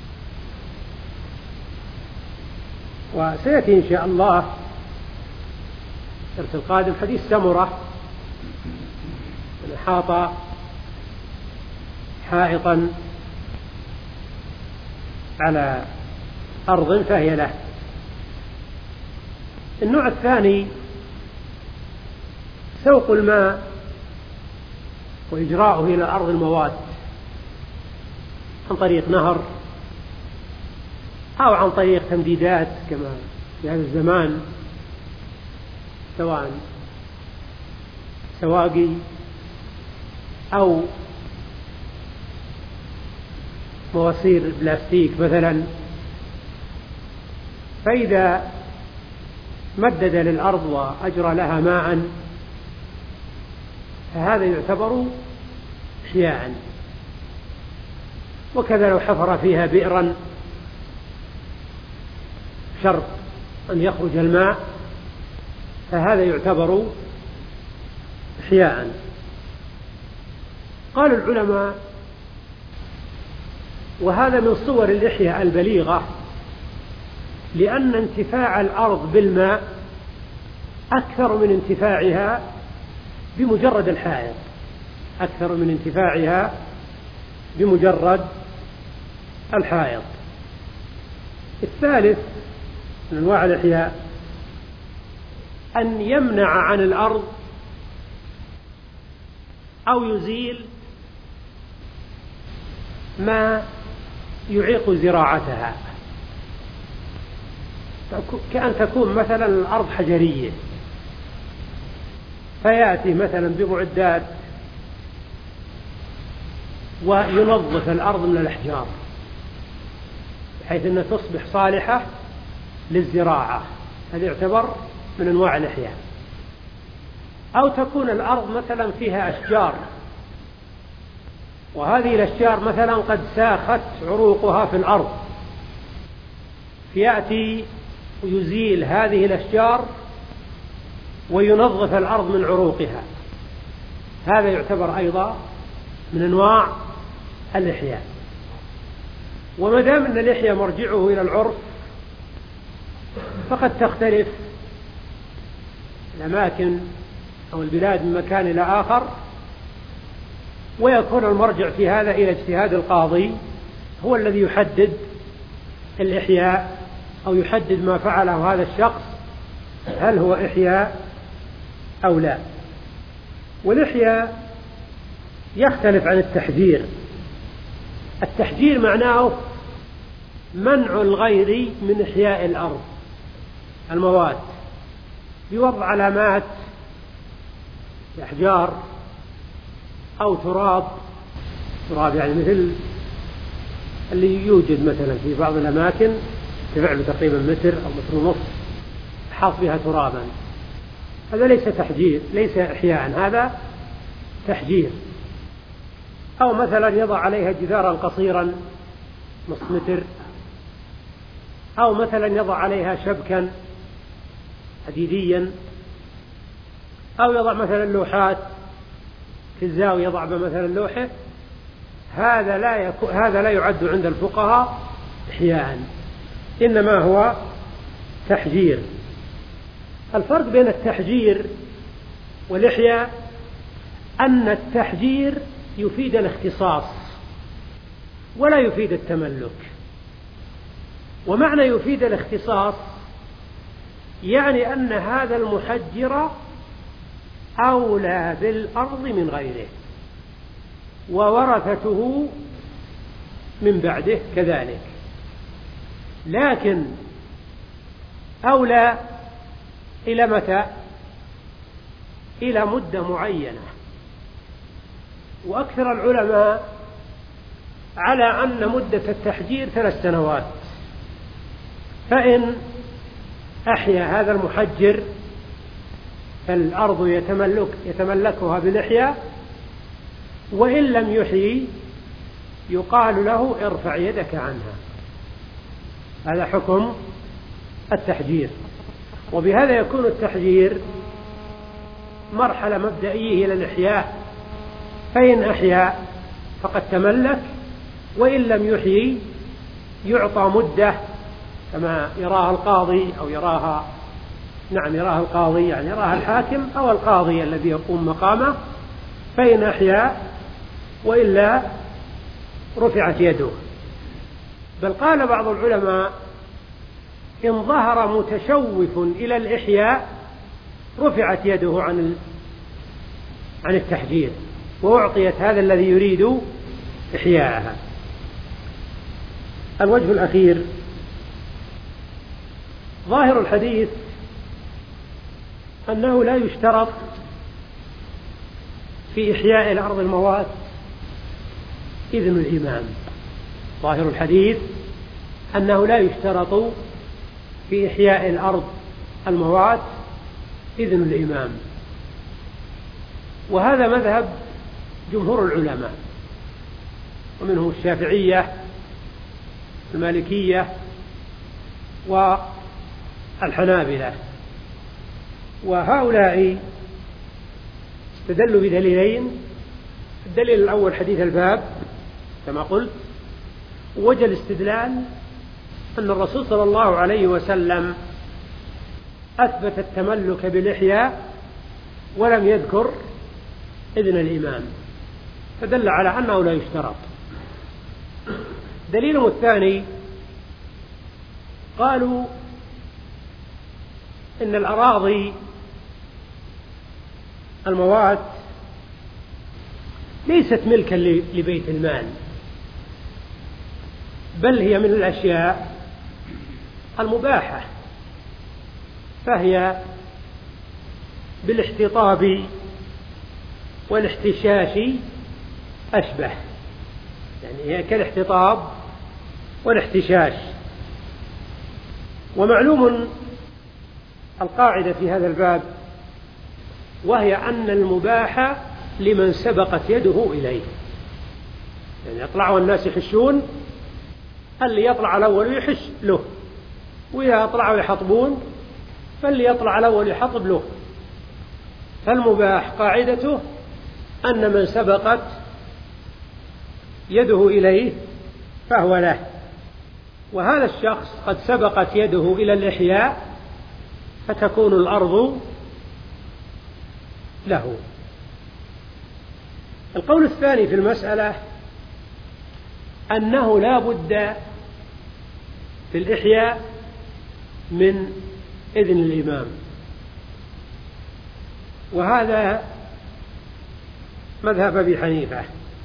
وسيأتي إن شاء الله الدرس القادم حديث سمرة من أحاط حائطا على أرض فهي له. النوع الثاني سوق الماء وإجراؤه إلى الأرض الموات عن طريق نهر أو عن طريق تمديدات كما في هذا الزمان، سواء سواقي أو مواسير بلاستيك مثلا. فإذا مدد للأرض وأجرى لها ماء فهذا يعتبر إحياء. وكذا لو حفر فيها بئرا شرط أن يخرج الماء فهذا يعتبر إحياء. قال العلماء وهذا من صور الإحياء البليغة، لأن انتفاع الأرض بالماء أكثر من انتفاعها بمجرد الحائط، أكثر من انتفاعها بمجرد الحائط. الثالث من أنواع الإحياء أن يمنع عن الأرض أو يزيل ما يعيق زراعتها، كأن تكون مثلا الأرض حجرية فيأتي مثلا بمعدات وينظف الأرض من الأحجار بحيث أنها تصبح صالحة للزراعة، هذا يعتبر من أنواع الإحياء. أو تكون الأرض مثلا فيها أشجار وهذه الأشجار مثلا قد ساخت عروقها في الأرض، فيأتي ويزيل هذه الأشجار وينظف الأرض من عروقها، هذا يعتبر أيضا من أنواع الإحياء. وما دام أن الإحياء مرجعه إلى العرف فقد تختلف الأماكن أو البلاد من مكان إلى آخر، ويكون المرجع في هذا إلى اجتهاد القاضي هو الذي يحدد الإحياء أو يحدد ما فعله هذا الشخص هل هو إحياء أو لا. والإحياء يختلف عن التحجير. التحجير معناه منع الغير من إحياء الأرض الموات بوضع علامات أحجار أو تراب، تراب يعني مثل اللي يوجد مثلا في بعض الأماكن ارتفاع له تقريبا متر أو متر ونصف حاط بها ترابا، هذا ليس تحجير، ليس إحياء، هذا تحجير. أو مثلا يضع عليها جدارا قصيرا نصف متر، أو مثلا يضع عليها شبكا حديديا، أو يضع مثلا لوحات في الزاوية يضع مثلا لوحة، هذا لا يكو هذا لا يعد عند الفقهاء إحياء، إنما هو تحجير. الفرق بين التحجير والإحياء أن التحجير يفيد الاختصاص ولا يفيد التملك. ومعنى يفيد الاختصاص يعني أن هذا المحجر أولى بالأرض من غيره وورثته من بعده كذلك. لكن أو لا؟ إلى متى؟ إلى مدة معينة. وأكثر العلماء على أن مدة التحجير ثلاث سنوات. فإن أحيا هذا المحجر فالأرض يتملك يتملكها بلحية، وإن لم يحيي يقال له ارفع يدك عنها. هذا حكم التحجير. وبهذا يكون التحجير مرحلة مبدئية إلى الإحياء، فإن أحيا فقد تملك، وإن لم يحيي يعطى مدة كما يراها القاضي أو يراها نعم يراها القاضي يعني يراها الحاكم أو القاضي الذي يقوم مقامه، فإن أحيا وإلا رفعت يده. بل قال بعض العلماء إن ظهر متشوف إلى الإحياء رفعت يده عن عن التحجير، وأعطيت هذا الذي يريد إحياءها. الوجه الأخير: ظاهر الحديث أنه لا يشترط في إحياء الأرض الموات إذن الإمام. ظاهر الحديث أنه لا يشترط في إحياء الأرض الموات إذن الإمام، وهذا مذهب جمهور العلماء، ومنهم الشافعية المالكية والحنابلة. وهؤلاء استدلوا بدليلين: الدليل الأول حديث الباب كما قلت، وجه الاستدلال أن الرسول صلى الله عليه وسلم أثبت التملك بالإحياء ولم يذكر إذن الإمام، فدل على أنه لا يشترط. دليلهم الثاني: قالوا إن الأراضي الموات ليست ملكا لبيت المال، بل هي من الأشياء المباحة، فهي بالاحتطاب والاحتشاش أشبه، يعني هي كالاحتطاب والاحتشاش. ومعلوم القاعدة في هذا الباب، وهي أن المباح لمن سبقت يده إليه، يعني يطلعوا الناس يحشون، اللي يطلع الأول يحش له، وإذا طلعوا يحطبون فاللي يطلع الأول يحطب له. فالمباح قاعدته أن من سبقت يده إليه فهو له، وهذا الشخص قد سبقت يده إلى الإحياء فتكون الأرض له. القول الثاني في المسألة أنه لا بد في الإحياء من إذن الإمام، وهذا مذهب أبي حنيفة.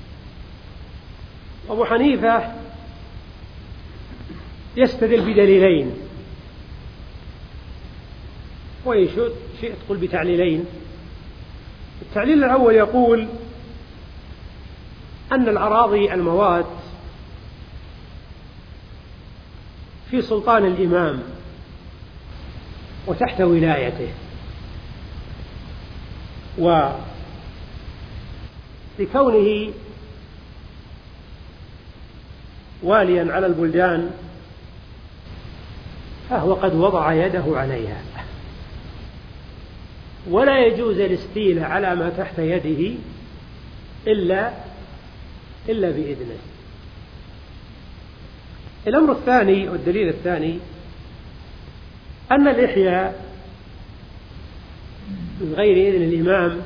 أبو حنيفة يستدل بدليلين، وإن شئت قل بتعليلين. التعليل الأول يقول أن الأراضي الموات في سلطان الإمام وتحت ولايته، ولكونه واليا على البلدان فهو قد وضع يده عليها، ولا يجوز الاستيلاء على ما تحت يده إلا إلا بإذنه. الأمر الثاني والدليل الثاني أن الإحياء من غير إذن الإمام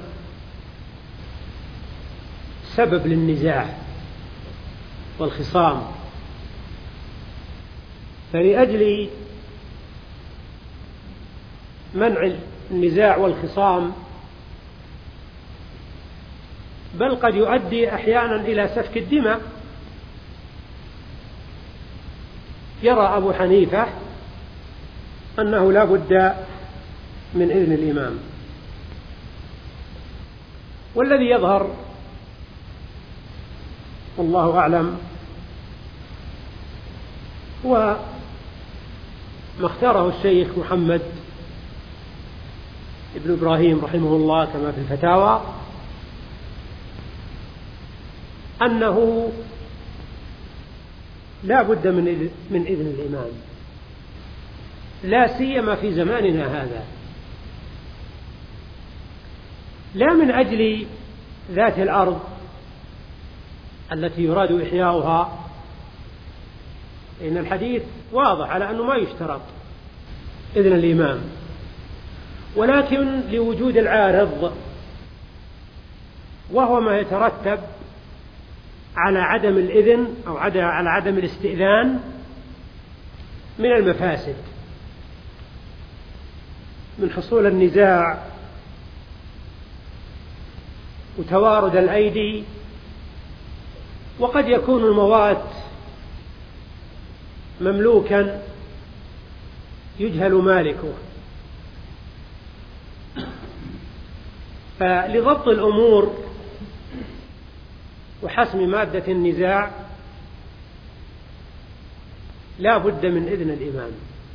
سبب للنزاع والخصام، فلأجل منع النزاع والخصام بل قد يؤدي أحيانا إلى سفك الدماء. يرى أبو حنيفة أنه لا بد من إذن الإمام. والذي يظهر والله أعلم هو ما اختاره الشيخ محمد ابن إبراهيم رحمه الله كما في الفتاوى، أنه لا بد من من إذن الإمام، لا سيما في زماننا هذا، لا من أجل ذات الأرض التي يراد إحياؤها، إن الحديث واضح على أنه ما يشترط إذن الإمام، ولكن لوجود العارض، وهو ما يترتب على عدم الإذن أو على عدم الاستئذان من المفاسد، من حصول النزاع وتوارد الأيدي، وقد يكون الموات مملوكا يجهل مالكه. فلضبط الأمور وحسم مادة النزاع لا بد من إذن الإمام.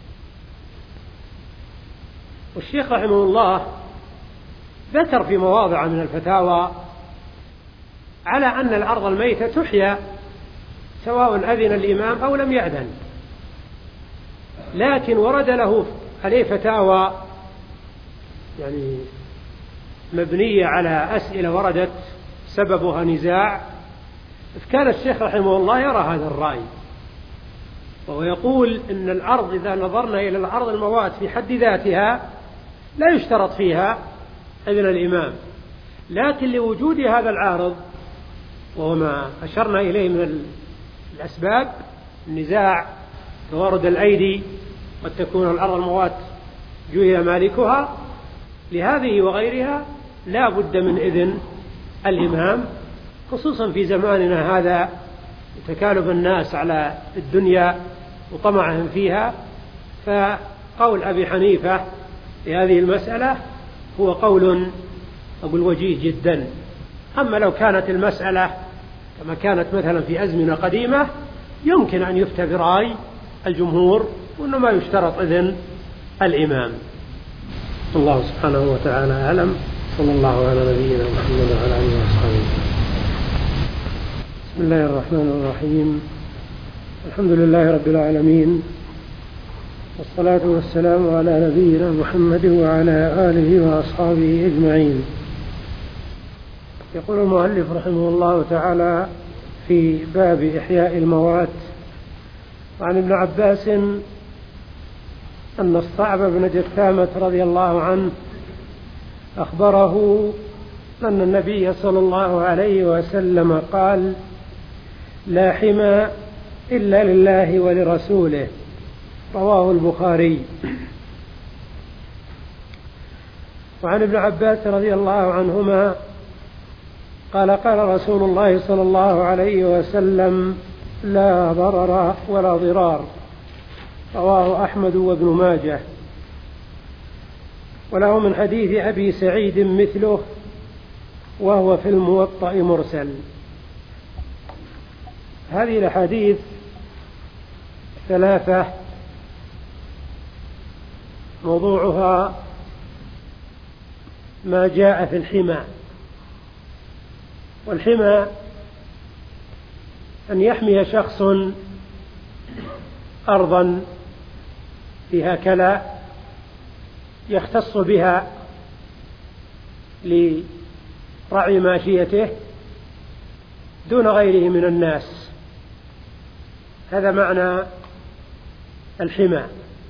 والشيخ رحمه الله ذكر في مواضع من الفتاوى على أن الأرض الميتة تحيى سواء أذن الإمام أو لم يأذن، لكن ورد له عليه فتاوى يعني مبنية على أسئلة وردت سببها نزاع، فكان الشيخ رحمه الله يرى هذا الرأي، وهو يقول إن الأرض إذا نظرنا إلى الأرض الموات في حد ذاتها لا يشترط فيها إذن الإمام، لكن لوجود هذا العارض وهو ما أشرنا إليه من الأسباب، النزاع، توارد الأيدي، قد تكون الأرض الموات جهل مالكها، لهذه وغيرها لا بد من إذن الإمام، خصوصا في زماننا هذا تكالب الناس على الدنيا وطمعهم فيها. فقول أبي حنيفة في هذه المسألة هو قول أقول وجيه جدا. أما لو كانت المسألة كما كانت مثلا في أزمنة قديمة يمكن أن يفتى برأي الجمهور وأنه ما يشترط إذن الإمام. الله سبحانه وتعالى أعلم. صلى الله على نبينا محمد وعلى آله وصحبه. بسم الله الرحمن الرحيم. الحمد لله رب العالمين، والصلاة والسلام على نبينا محمد وعلى آله وأصحابه أجمعين. يقول المؤلف رحمه الله تعالى في باب إحياء الموات: وعن ابن عباس أن الصعب بن جثامة رضي الله عنه أخبره أن النبي صلى الله عليه وسلم قال: لا حمى إلا لله ولرسوله. رواه البخاري. وعن ابن عباس رضي الله عنهما قال: قال رسول الله صلى الله عليه وسلم: لا ضرر ولا ضرار. رواه أحمد وابن ماجه. وله من حديث أبي سعيد مثله، وهو في الموطأ مرسل. هذه الأحاديث ثلاثة، موضوعها ما جاء في الحمى. والحمى أن يحمي شخص أرضا فيها كلى يختص بها لرعي ماشيته دون غيره من الناس، هذا معنى الحمى.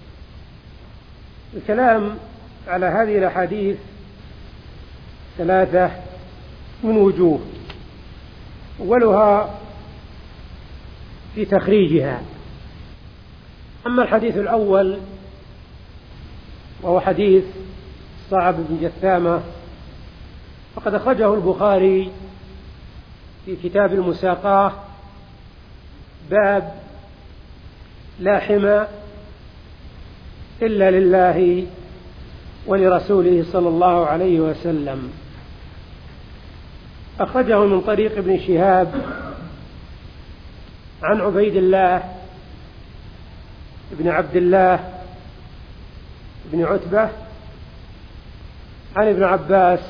الكلام على هذه الأحاديث ثلاثة من وجوه. أولها في تخريجها. أما الحديث الأول وهو حديث صعب بن جثامة فقد أخرجه البخاري في كتاب المساقاة باب لا حمى إلا لله ولرسوله صلى الله عليه وسلم. أخرجه من طريق ابن شهاب عن عبيد الله بن عبد الله بن عتبة عن ابن عباس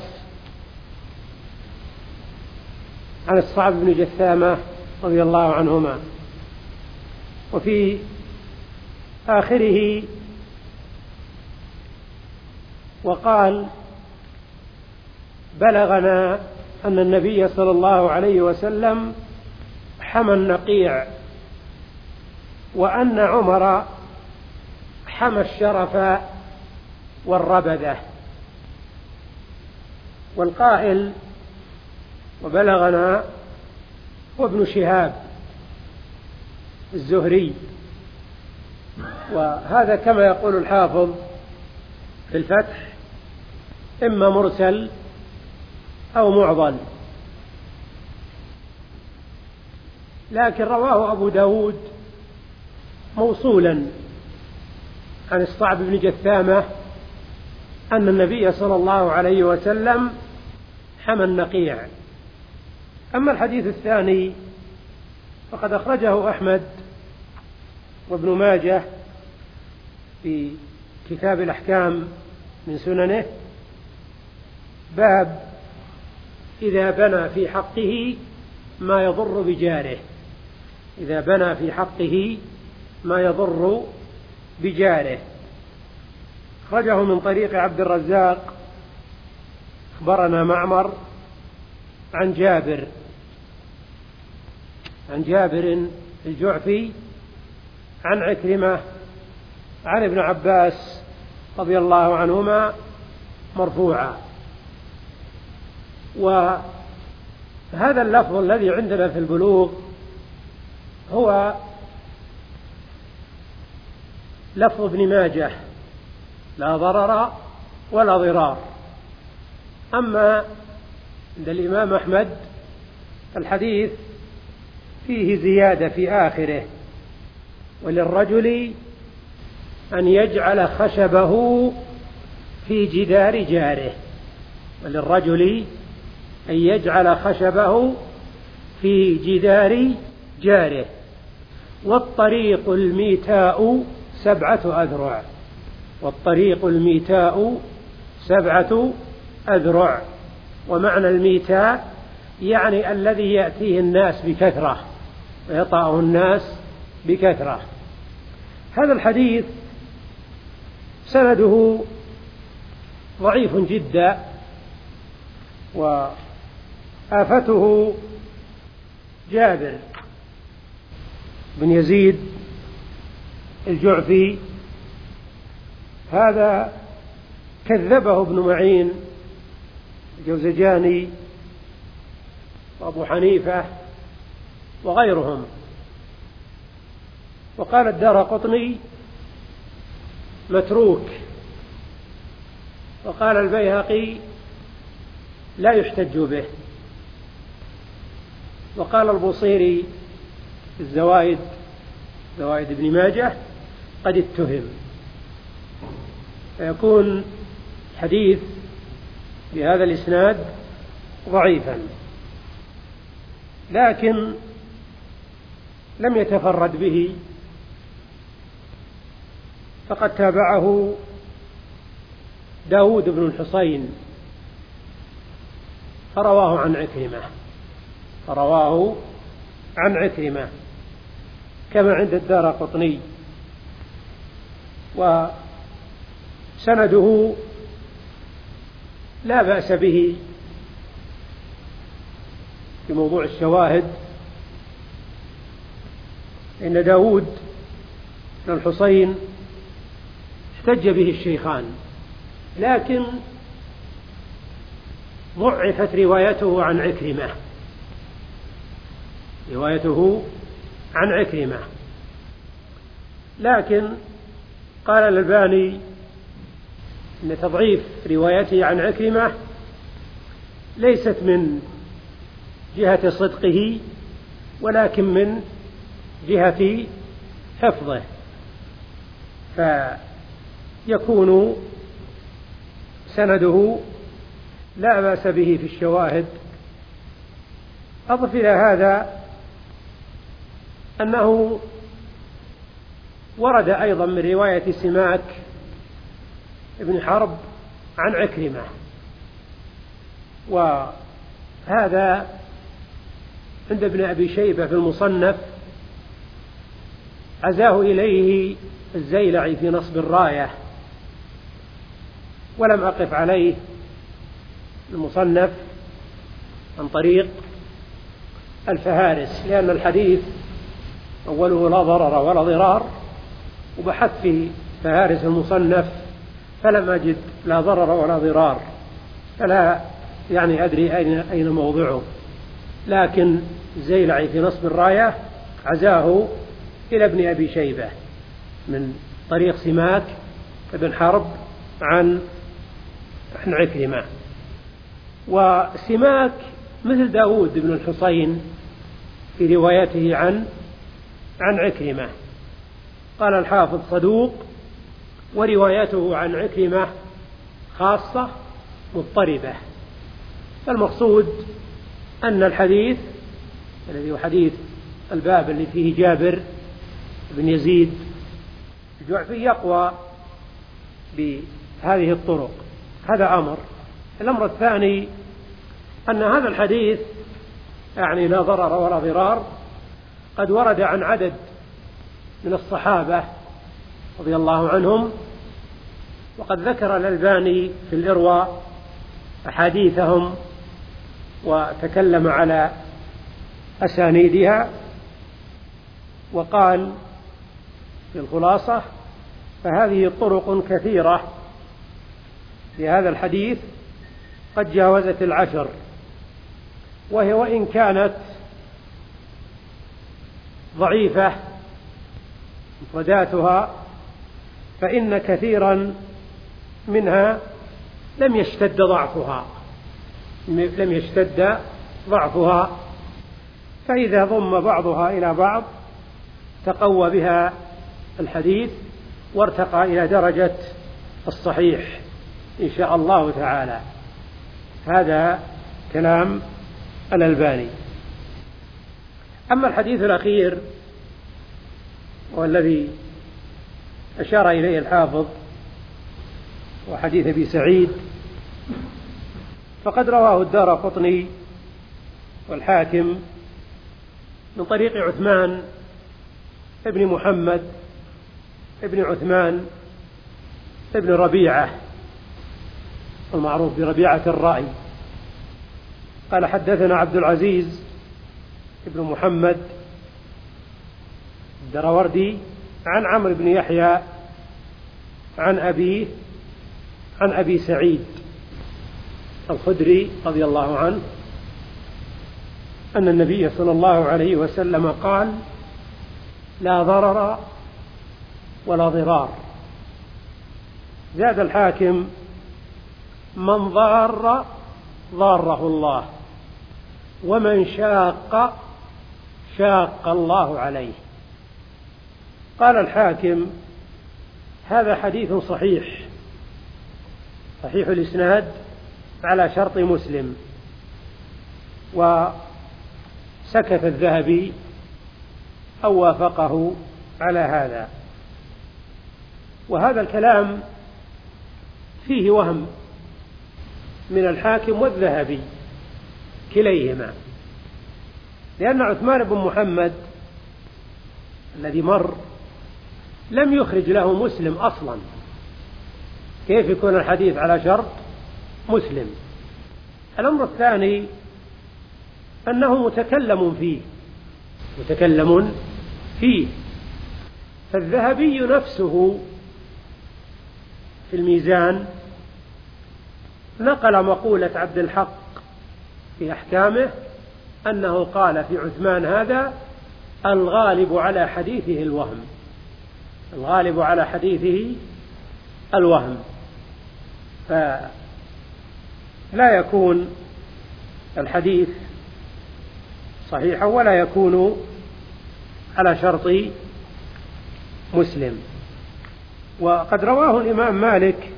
عن الصعب بن جثامة رضي الله عنهما. وفي آخره وقال: بلغنا أن النبي صلى الله عليه وسلم حمى النقيع، وأن عمر حمى الشرف والربذة. والقائل وبلغنا هو ابن شهاب الزهري، وهذا كما يقول الحافظ في الفتح إما مرسل أو معضل، لكن رواه أبو داود موصولا عن الصعب بن جثامة أن النبي صلى الله عليه وسلم حمى النقيع. أما الحديث الثاني فقد أخرجه أحمد وابن ماجه في كتاب الأحكام من سننه، باب إذا بنى في حقه ما يضر بجاره، إذا بنى في حقه ما يضر بجاره. أخرجه من طريق عبد الرزاق أخبرنا معمر عن جابر عن جابر الجعفي عن عكرمة عن ابن عباس رضي الله عنهما مرفوعا. وهذا اللفظ الذي عندنا في البلوغ هو لفظ ابن ماجه: لا ضرر ولا ضرار. أما عند الإمام أحمد الحديث فيه زيادة في آخره: وللرجل أن يجعل خشبه في جدار جاره، وللرجل أن يجعل خشبه في جدار جاره. والطريق الميتاء سبعة أذرع، والطريق الميتاء سبعة أذرع. ومعنى الميتاء يعني الذي يأتيه الناس بكثرة ويطأه الناس بكثرة. هذا الحديث سنده ضعيف جدا، وآفته جابر بن يزيد الجعفي، هذا كذبه ابن معين الجوزجاني وأبو حنيفة وغيرهم. وقال الدارقطني متروك، وقال البيهقي لا يحتج به، وقال البوصيري في الزوائد زوائد ابن ماجه قد اتهم، فيكون حديث بهذا الإسناد ضعيفا. لكن لم يتفرد به، فقد تابعه داود بن الحصين فرواه عن عكرمة فرواه عن عكرمة كما عند الدارقطني. وسنده لا بأس به في موضوع الشواهد، إن داود بن الحصين احتج به الشيخان، لكن ضعفت روايته عن عكرمة روايته عن عكرمة لكن قال الألباني إن تضعيف روايته عن عكرمة ليست من جهة صدقه، ولكن من جهة حفظه، يكون سنده لا بأس به في الشواهد. أضف إلى هذا أنه ورد أيضا من رواية سماك ابن حرب عن عكرمة، وهذا عند ابن أبي شيبة في المصنف، عزاه إليه الزيلعي في نصب الراية، ولم أقف عليه المصنف عن طريق الفهارس، لأن الحديث أوله لا ضرر ولا ضرار، وبحثت في فهارس المصنف فلم أجد لا ضرر ولا ضرار، فلا يعني أدري أين أين موضعه، لكن الزيلعي في نصب الراية عزاه إلى ابن أبي شيبة من طريق سماك ابن حرب عن عن عكرمة. وسماك مثل داود بن الحصين في روايته عن عن عكرمة، قال الحافظ صدوق، وروايته عن عكرمة خاصة مضطربة. فالمقصود أن الحديث الذي هو حديث الباب اللي فيه جابر بن يزيد الجعفي يقوى بهذه الطرق. هذا أمر. الأمر الثاني أن هذا الحديث يعني لا ضرر ولا ضرار قد ورد عن عدد من الصحابة رضي الله عنهم، وقد ذكر الألباني في الإرواء أحاديثهم وتكلم على أسانيدها، وقال في الخلاصة: فهذه طرق كثيرة في هذا الحديث قد جاوزت العشر، وهي وإن كانت ضعيفة مفرداتها فإن كثيرا منها لم يشتد ضعفها لم يشتد ضعفها فإذا ضم بعضها إلى بعض تقوى بها الحديث وارتقى إلى درجة الصحيح إن شاء الله تعالى. هذا كلام الألباني. أما الحديث الأخير والذي أشار إليه الحافظ وحديث أبي سعيد، فقد رواه الدارقطني والحاكم من طريق عثمان ابن محمد ابن عثمان ابن ربيعة المعروف بربيعة الرأي، قال: حدثنا عبد العزيز ابن محمد الدراوردي عن عمرو بن يحيى عن أبيه عن أبي سعيد الخدري رضي الله عنه أن النبي صلى الله عليه وسلم قال: لا ضرر ولا ضرار. زاد الحاكم: من ضار ضاره الله، ومن شاق شاق الله عليه. قال الحاكم: هذا حديث صحيح صحيح الإسناد على شرط مسلم. وسكت الذهبي أو وافقه على هذا. وهذا الكلام فيه وهم من الحاكم والذهبي كليهما، لأن عثمان بن محمد الذي مر لم يخرج له مسلم أصلا، كيف يكون الحديث على شرط مسلم؟ الأمر الثاني أنه متكلم فيه متكلم فيه فالذهبي نفسه في الميزان نقل مقولة عبد الحق في أحكامه أنه قال في عثمان هذا: الغالب على حديثه الوهم الغالب على حديثه الوهم فلا يكون الحديث صحيحا ولا يكون على شرط مسلم. وقد رواه الإمام مالك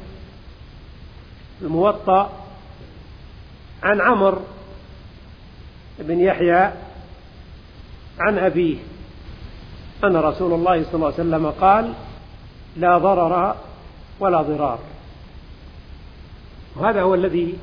الموطأ عن عمرو بن يحيى عن أبيه أن رسول الله صلى الله عليه وسلم قال: لا ضرر ولا ضرار. وهذا هو الذي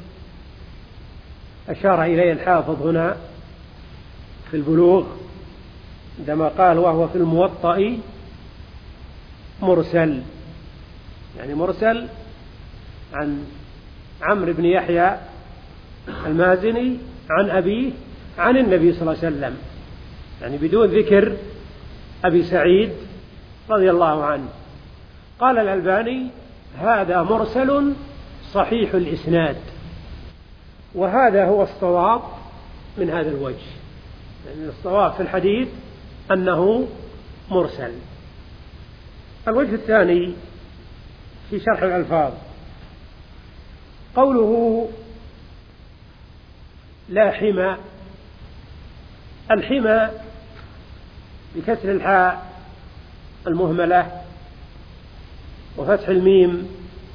أشار إليه الحافظ هنا في البلوغ عندما قال: وهو في الموطأ مرسل، يعني مرسل عن عمرو بن يحيى المازني عن أبيه عن النبي صلى الله عليه وسلم، يعني بدون ذكر أبي سعيد رضي الله عنه. قال الألباني: هذا مرسل صحيح الإسناد، وهذا هو الصواب من هذا الوجه، يعني الصواب في الحديث أنه مرسل. الوجه الثاني في شرح الألفاظ قوله: لا حمى. الحمى بكسر الحاء المهملة وفتح الميم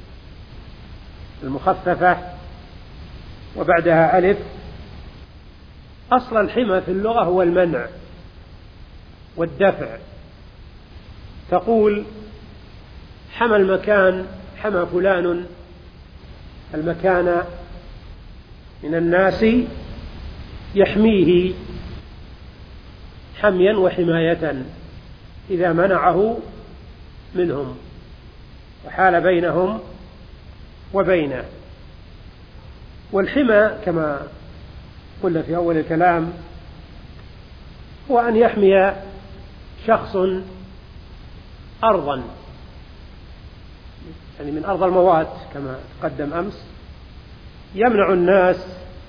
المخففة وبعدها ألف. أصل الحمى في اللغة هو المنع والدفع. تقول: حمى المكان، حمى فلان المكان من الناس يحميه حميا وحماية إذا منعه منهم وحال بينهم وبينه. والحمى كما قلنا في أول الكلام هو أن يحمي شخص أرضا، يعني من أرض الموات كما تقدم أمس، يمنع الناس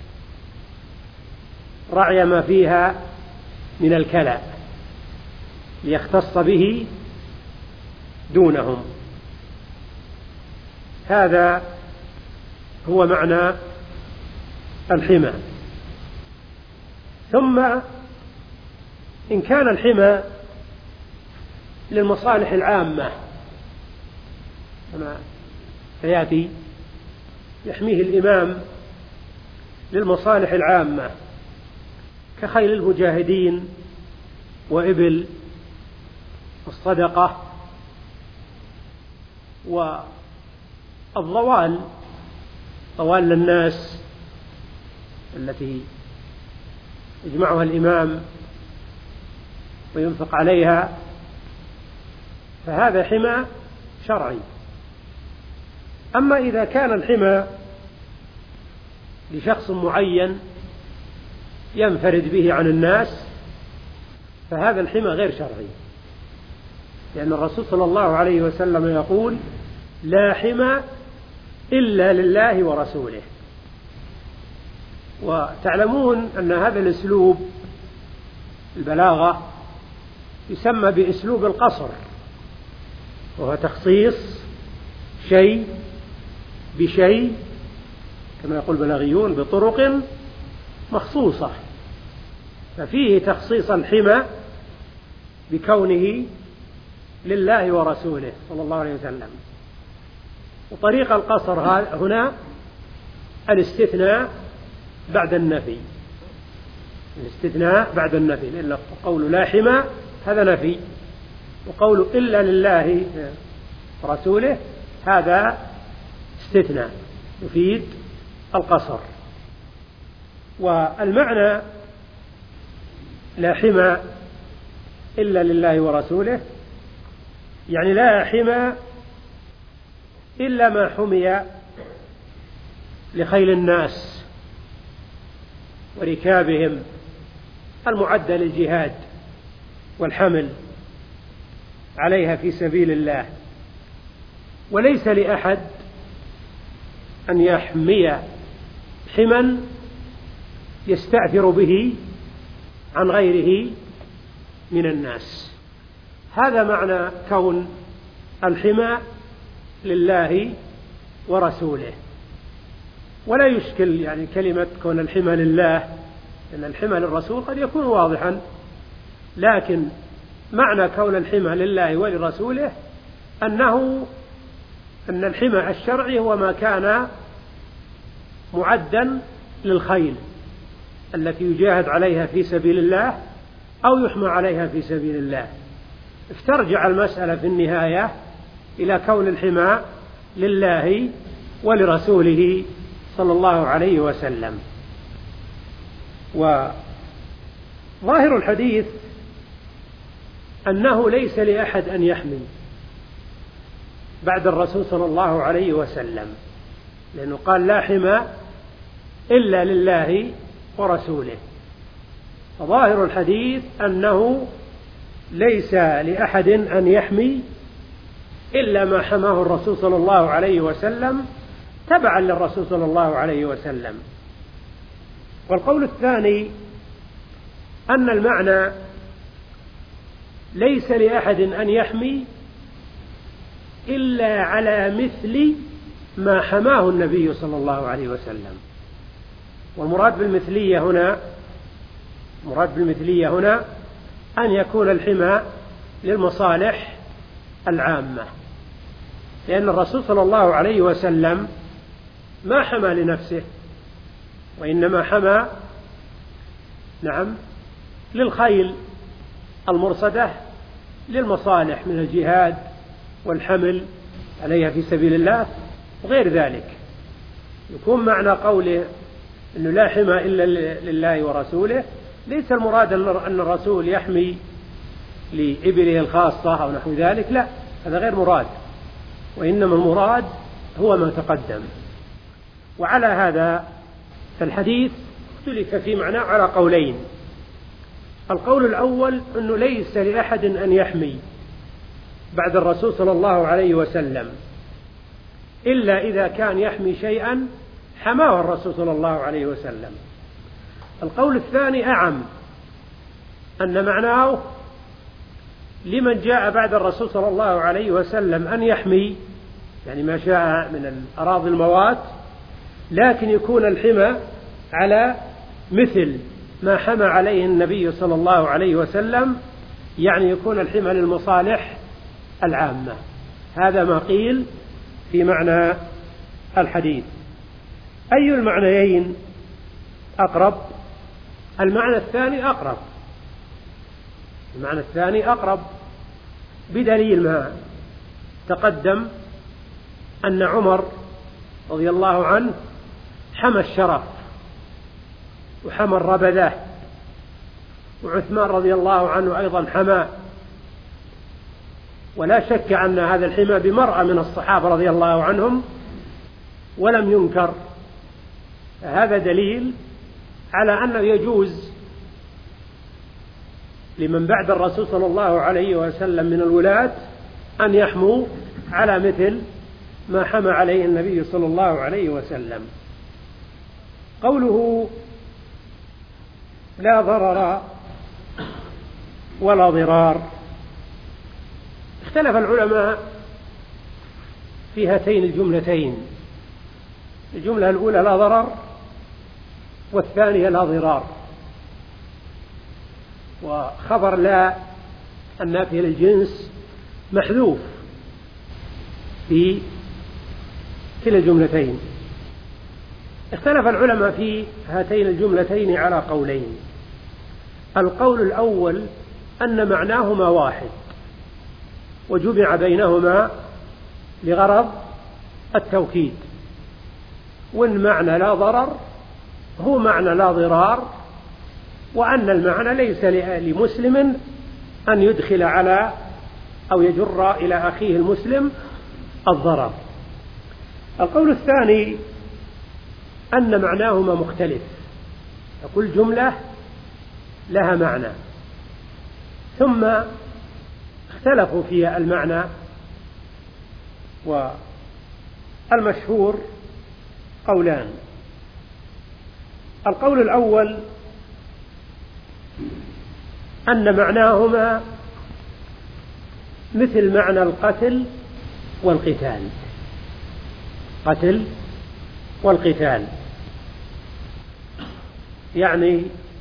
رعي ما فيها من الكلى ليختص به دونهم. هذا هو معنى الحمى. ثم إن كان الحمى للمصالح العامة كما سيأتي، يحميه الإمام للمصالح العامة كخيل المجاهدين وإبل الصدقة والضوال، ضوال الناس التي يجمعها الإمام وينفق عليها، فهذا حمى شرعي. أما إذا كان الحمى لشخص معين ينفرد به عن الناس فهذا الحمى غير شرعي، لأن الرسول صلى الله عليه وسلم يقول: لا حمى إلا لله ورسوله. وتعلمون أن هذا الأسلوب البلاغة يسمى بأسلوب القصر، وهو تخصيص شيء بشيء كما يقول البلاغيون بطرق مخصوصة. ففيه تخصيص الحمى بكونه لله ورسوله صلى الله عليه وسلم. وطريق القصر هنا الاستثناء بعد النفي، الاستثناء بعد النفي، لأن قول لا حمى هذا نفي، وقول إلا لله ورسوله هذا استثناء يفيد القصر. والمعنى لا حمى إلا لله ورسوله يعني لا حمى إلا ما حمي لخيل الناس وركابهم المعدة للجهاد والحمل عليها في سبيل الله. وليس لأحد أن يحمي حما يستأثر به عن غيره من الناس. هذا معنى كون الحمى لله ورسوله. ولا يشكل يعني كلمة كون الحمى لله، لأن الحمى للرسول قد يكون واضحا، لكن معنى كون الحمى لله ولرسوله أنه أن الحمى الشرعي هو ما كان معدا للخيل التي يجاهد عليها في سبيل الله أو يحمى عليها في سبيل الله. استرجع المسألة في النهاية إلى كون الحمى لله ولرسوله صلى الله عليه وسلم. وظاهر الحديث أنه ليس لأحد أن يحمي بعد الرسول صلى الله عليه وسلم، لأنه قال لا حمى إلا لله ورسوله. فظاهر الحديث أنه ليس لأحد أن يحمي إلا ما حماه الرسول صلى الله عليه وسلم تبعا للرسول صلى الله عليه وسلم. والقول الثاني أن المعنى ليس لأحد أن يحمي إلا على مثل ما حماه النبي صلى الله عليه وسلم. والمراد بالمثلية هنا مراد بالمثلية هنا أن يكون الحمى للمصالح العامة، لأن الرسول صلى الله عليه وسلم ما حمى لنفسه، وإنما حمى نعم للخيل المرصدة للمصالح من الجهاد والحمل عليها في سبيل الله وغير ذلك. يكون معنى قوله أنه لا حمى إلا لله ورسوله ليس المراد أن الرسول يحمي لإبله الخاصة أو نحو ذلك، لا، هذا غير مراد، وإنما المراد هو ما تقدم. وعلى هذا فالحديث اختلف في معناه على قولين. القول الأول أنه ليس لأحد أن يحمي بعد الرسول صلى الله عليه وسلم إلا إذا كان يحمي شيئا حماه الرسول صلى الله عليه وسلم. القول الثاني أعم، أن معناه لمن جاء بعد الرسول صلى الله عليه وسلم أن يحمي، يعني ما شاء من الأراضي الموات، لكن يكون الحمى على مثل ما حمى عليه النبي صلى الله عليه وسلم، يعني يكون الحمى للمصالح العامة. هذا ما قيل في معنى الحديث. أي المعنيين أقرب؟ المعنى الثاني أقرب، المعنى الثاني أقرب بدليل ما تقدم أن عمر رضي الله عنه حمى الشرف وحمى الربذة، وعثمان رضي الله عنه أيضا حمى، ولا شك أن هذا الحمى بمرأة من الصحابة رضي الله عنهم ولم ينكر. هذا دليل على أنه يجوز لمن بعد الرسول صلى الله عليه وسلم من الولاة أن يحموا على مثل ما حمى عليه النبي صلى الله عليه وسلم. قوله لا ضرر ولا ضرار، اختلف العلماء في هاتين الجملتين. الجملة الأولى لا ضرر، والثانية لا ضرار. وخبر لا النافية للجنس محذوف في كلا الجملتين. اختلف العلماء في هاتين الجملتين على قولين. القول الأول أن معناهما واحد وجمع بينهما لغرض التوكيد، وإن معنى لا ضرر هو معنى لا ضرار، وأن المعنى ليس لمسلم أن يدخل على أو يجر إلى أخيه المسلم الضرر. القول الثاني أن معناهما مختلف، فكل جملة لها معنى، ثم اختلفوا في المعنى. والمشهور قولان. القول الأول أن معناهما مثل معنى القتل والقتال، قتل والقتال، يعني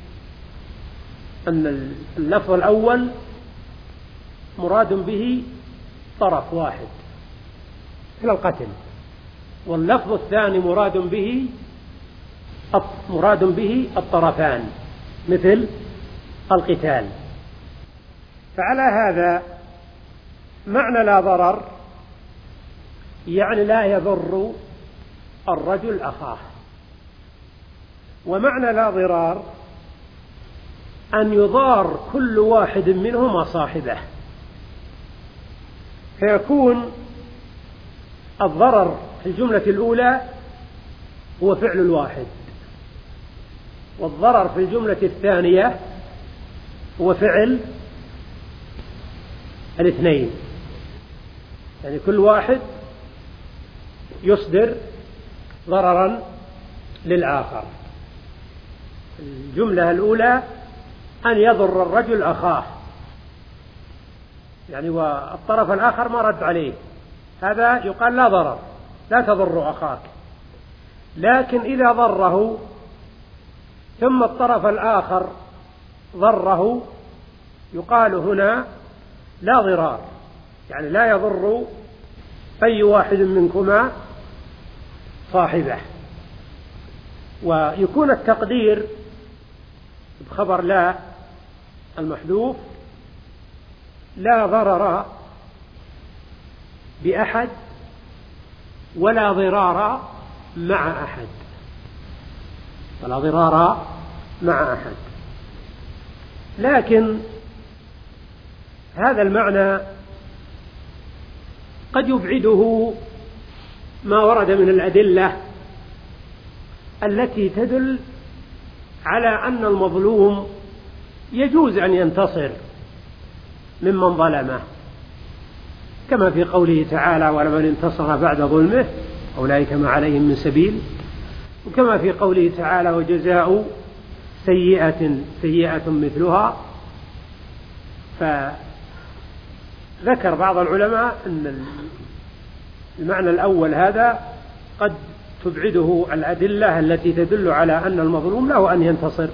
أن اللفظ الأول مراد به طرف واحد مثل القتل. واللفظ الثاني مراد به مراد به الطرفان مثل القتال. فعلى هذا معنى لا ضرر يعني لا يضر الرجل أخاه، ومعنى لا ضرار أن يضار كل واحد منهما صاحبه، فيكون الضرر في الجملة الأولى هو فعل الواحد، والضرر في الجملة الثانية هو فعل الاثنين، يعني كل واحد يصدر ضررا للآخر. الجملة الأولى أن يضر الرجل أخاه، يعني والطرف الآخر ما رد عليه، هذا يقال لا ضرر، لا تضر أخاك. لكن إذا ضره ثم الطرف الآخر ضره يقال هنا لا ضرار، يعني لا يضر أي واحد منكما صاحبه. ويكون التقدير بخبر لا المحذوف لا ضرر بأحد ولا ضرار مع أحد، ولا ضرار مع أحد. لكن هذا المعنى قد يبعده ما ورد من الأدلة التي تدل على أن المظلوم يجوز أن ينتصر ممن ظلمه، كما في قوله تعالى ولمن انتصر بعد ظلمه أولئك ما عليهم من سبيل، وكما في قوله تعالى وجزاء سيئة سيئة مثلها. فذكر بعض العلماء أن المعنى الأول هذا قد تبعده الأدلة التي تدل على أن المظلوم له أن ينتصر.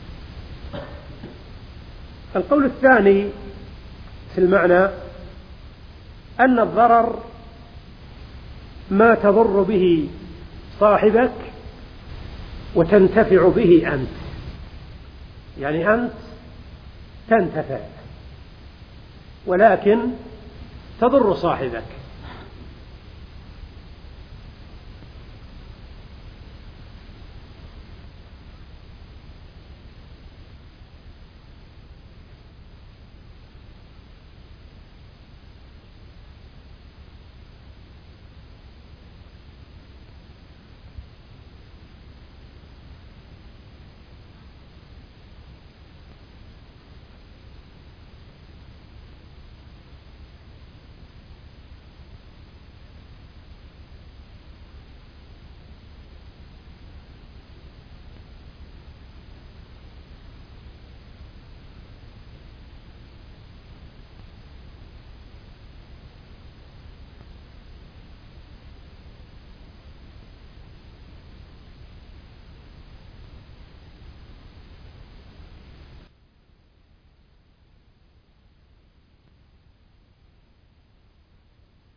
القول الثاني في المعنى أن الضرر ما تضر به صاحبك وتنتفع به أنت، يعني أنت تنتفع ولكن تضر صاحبك.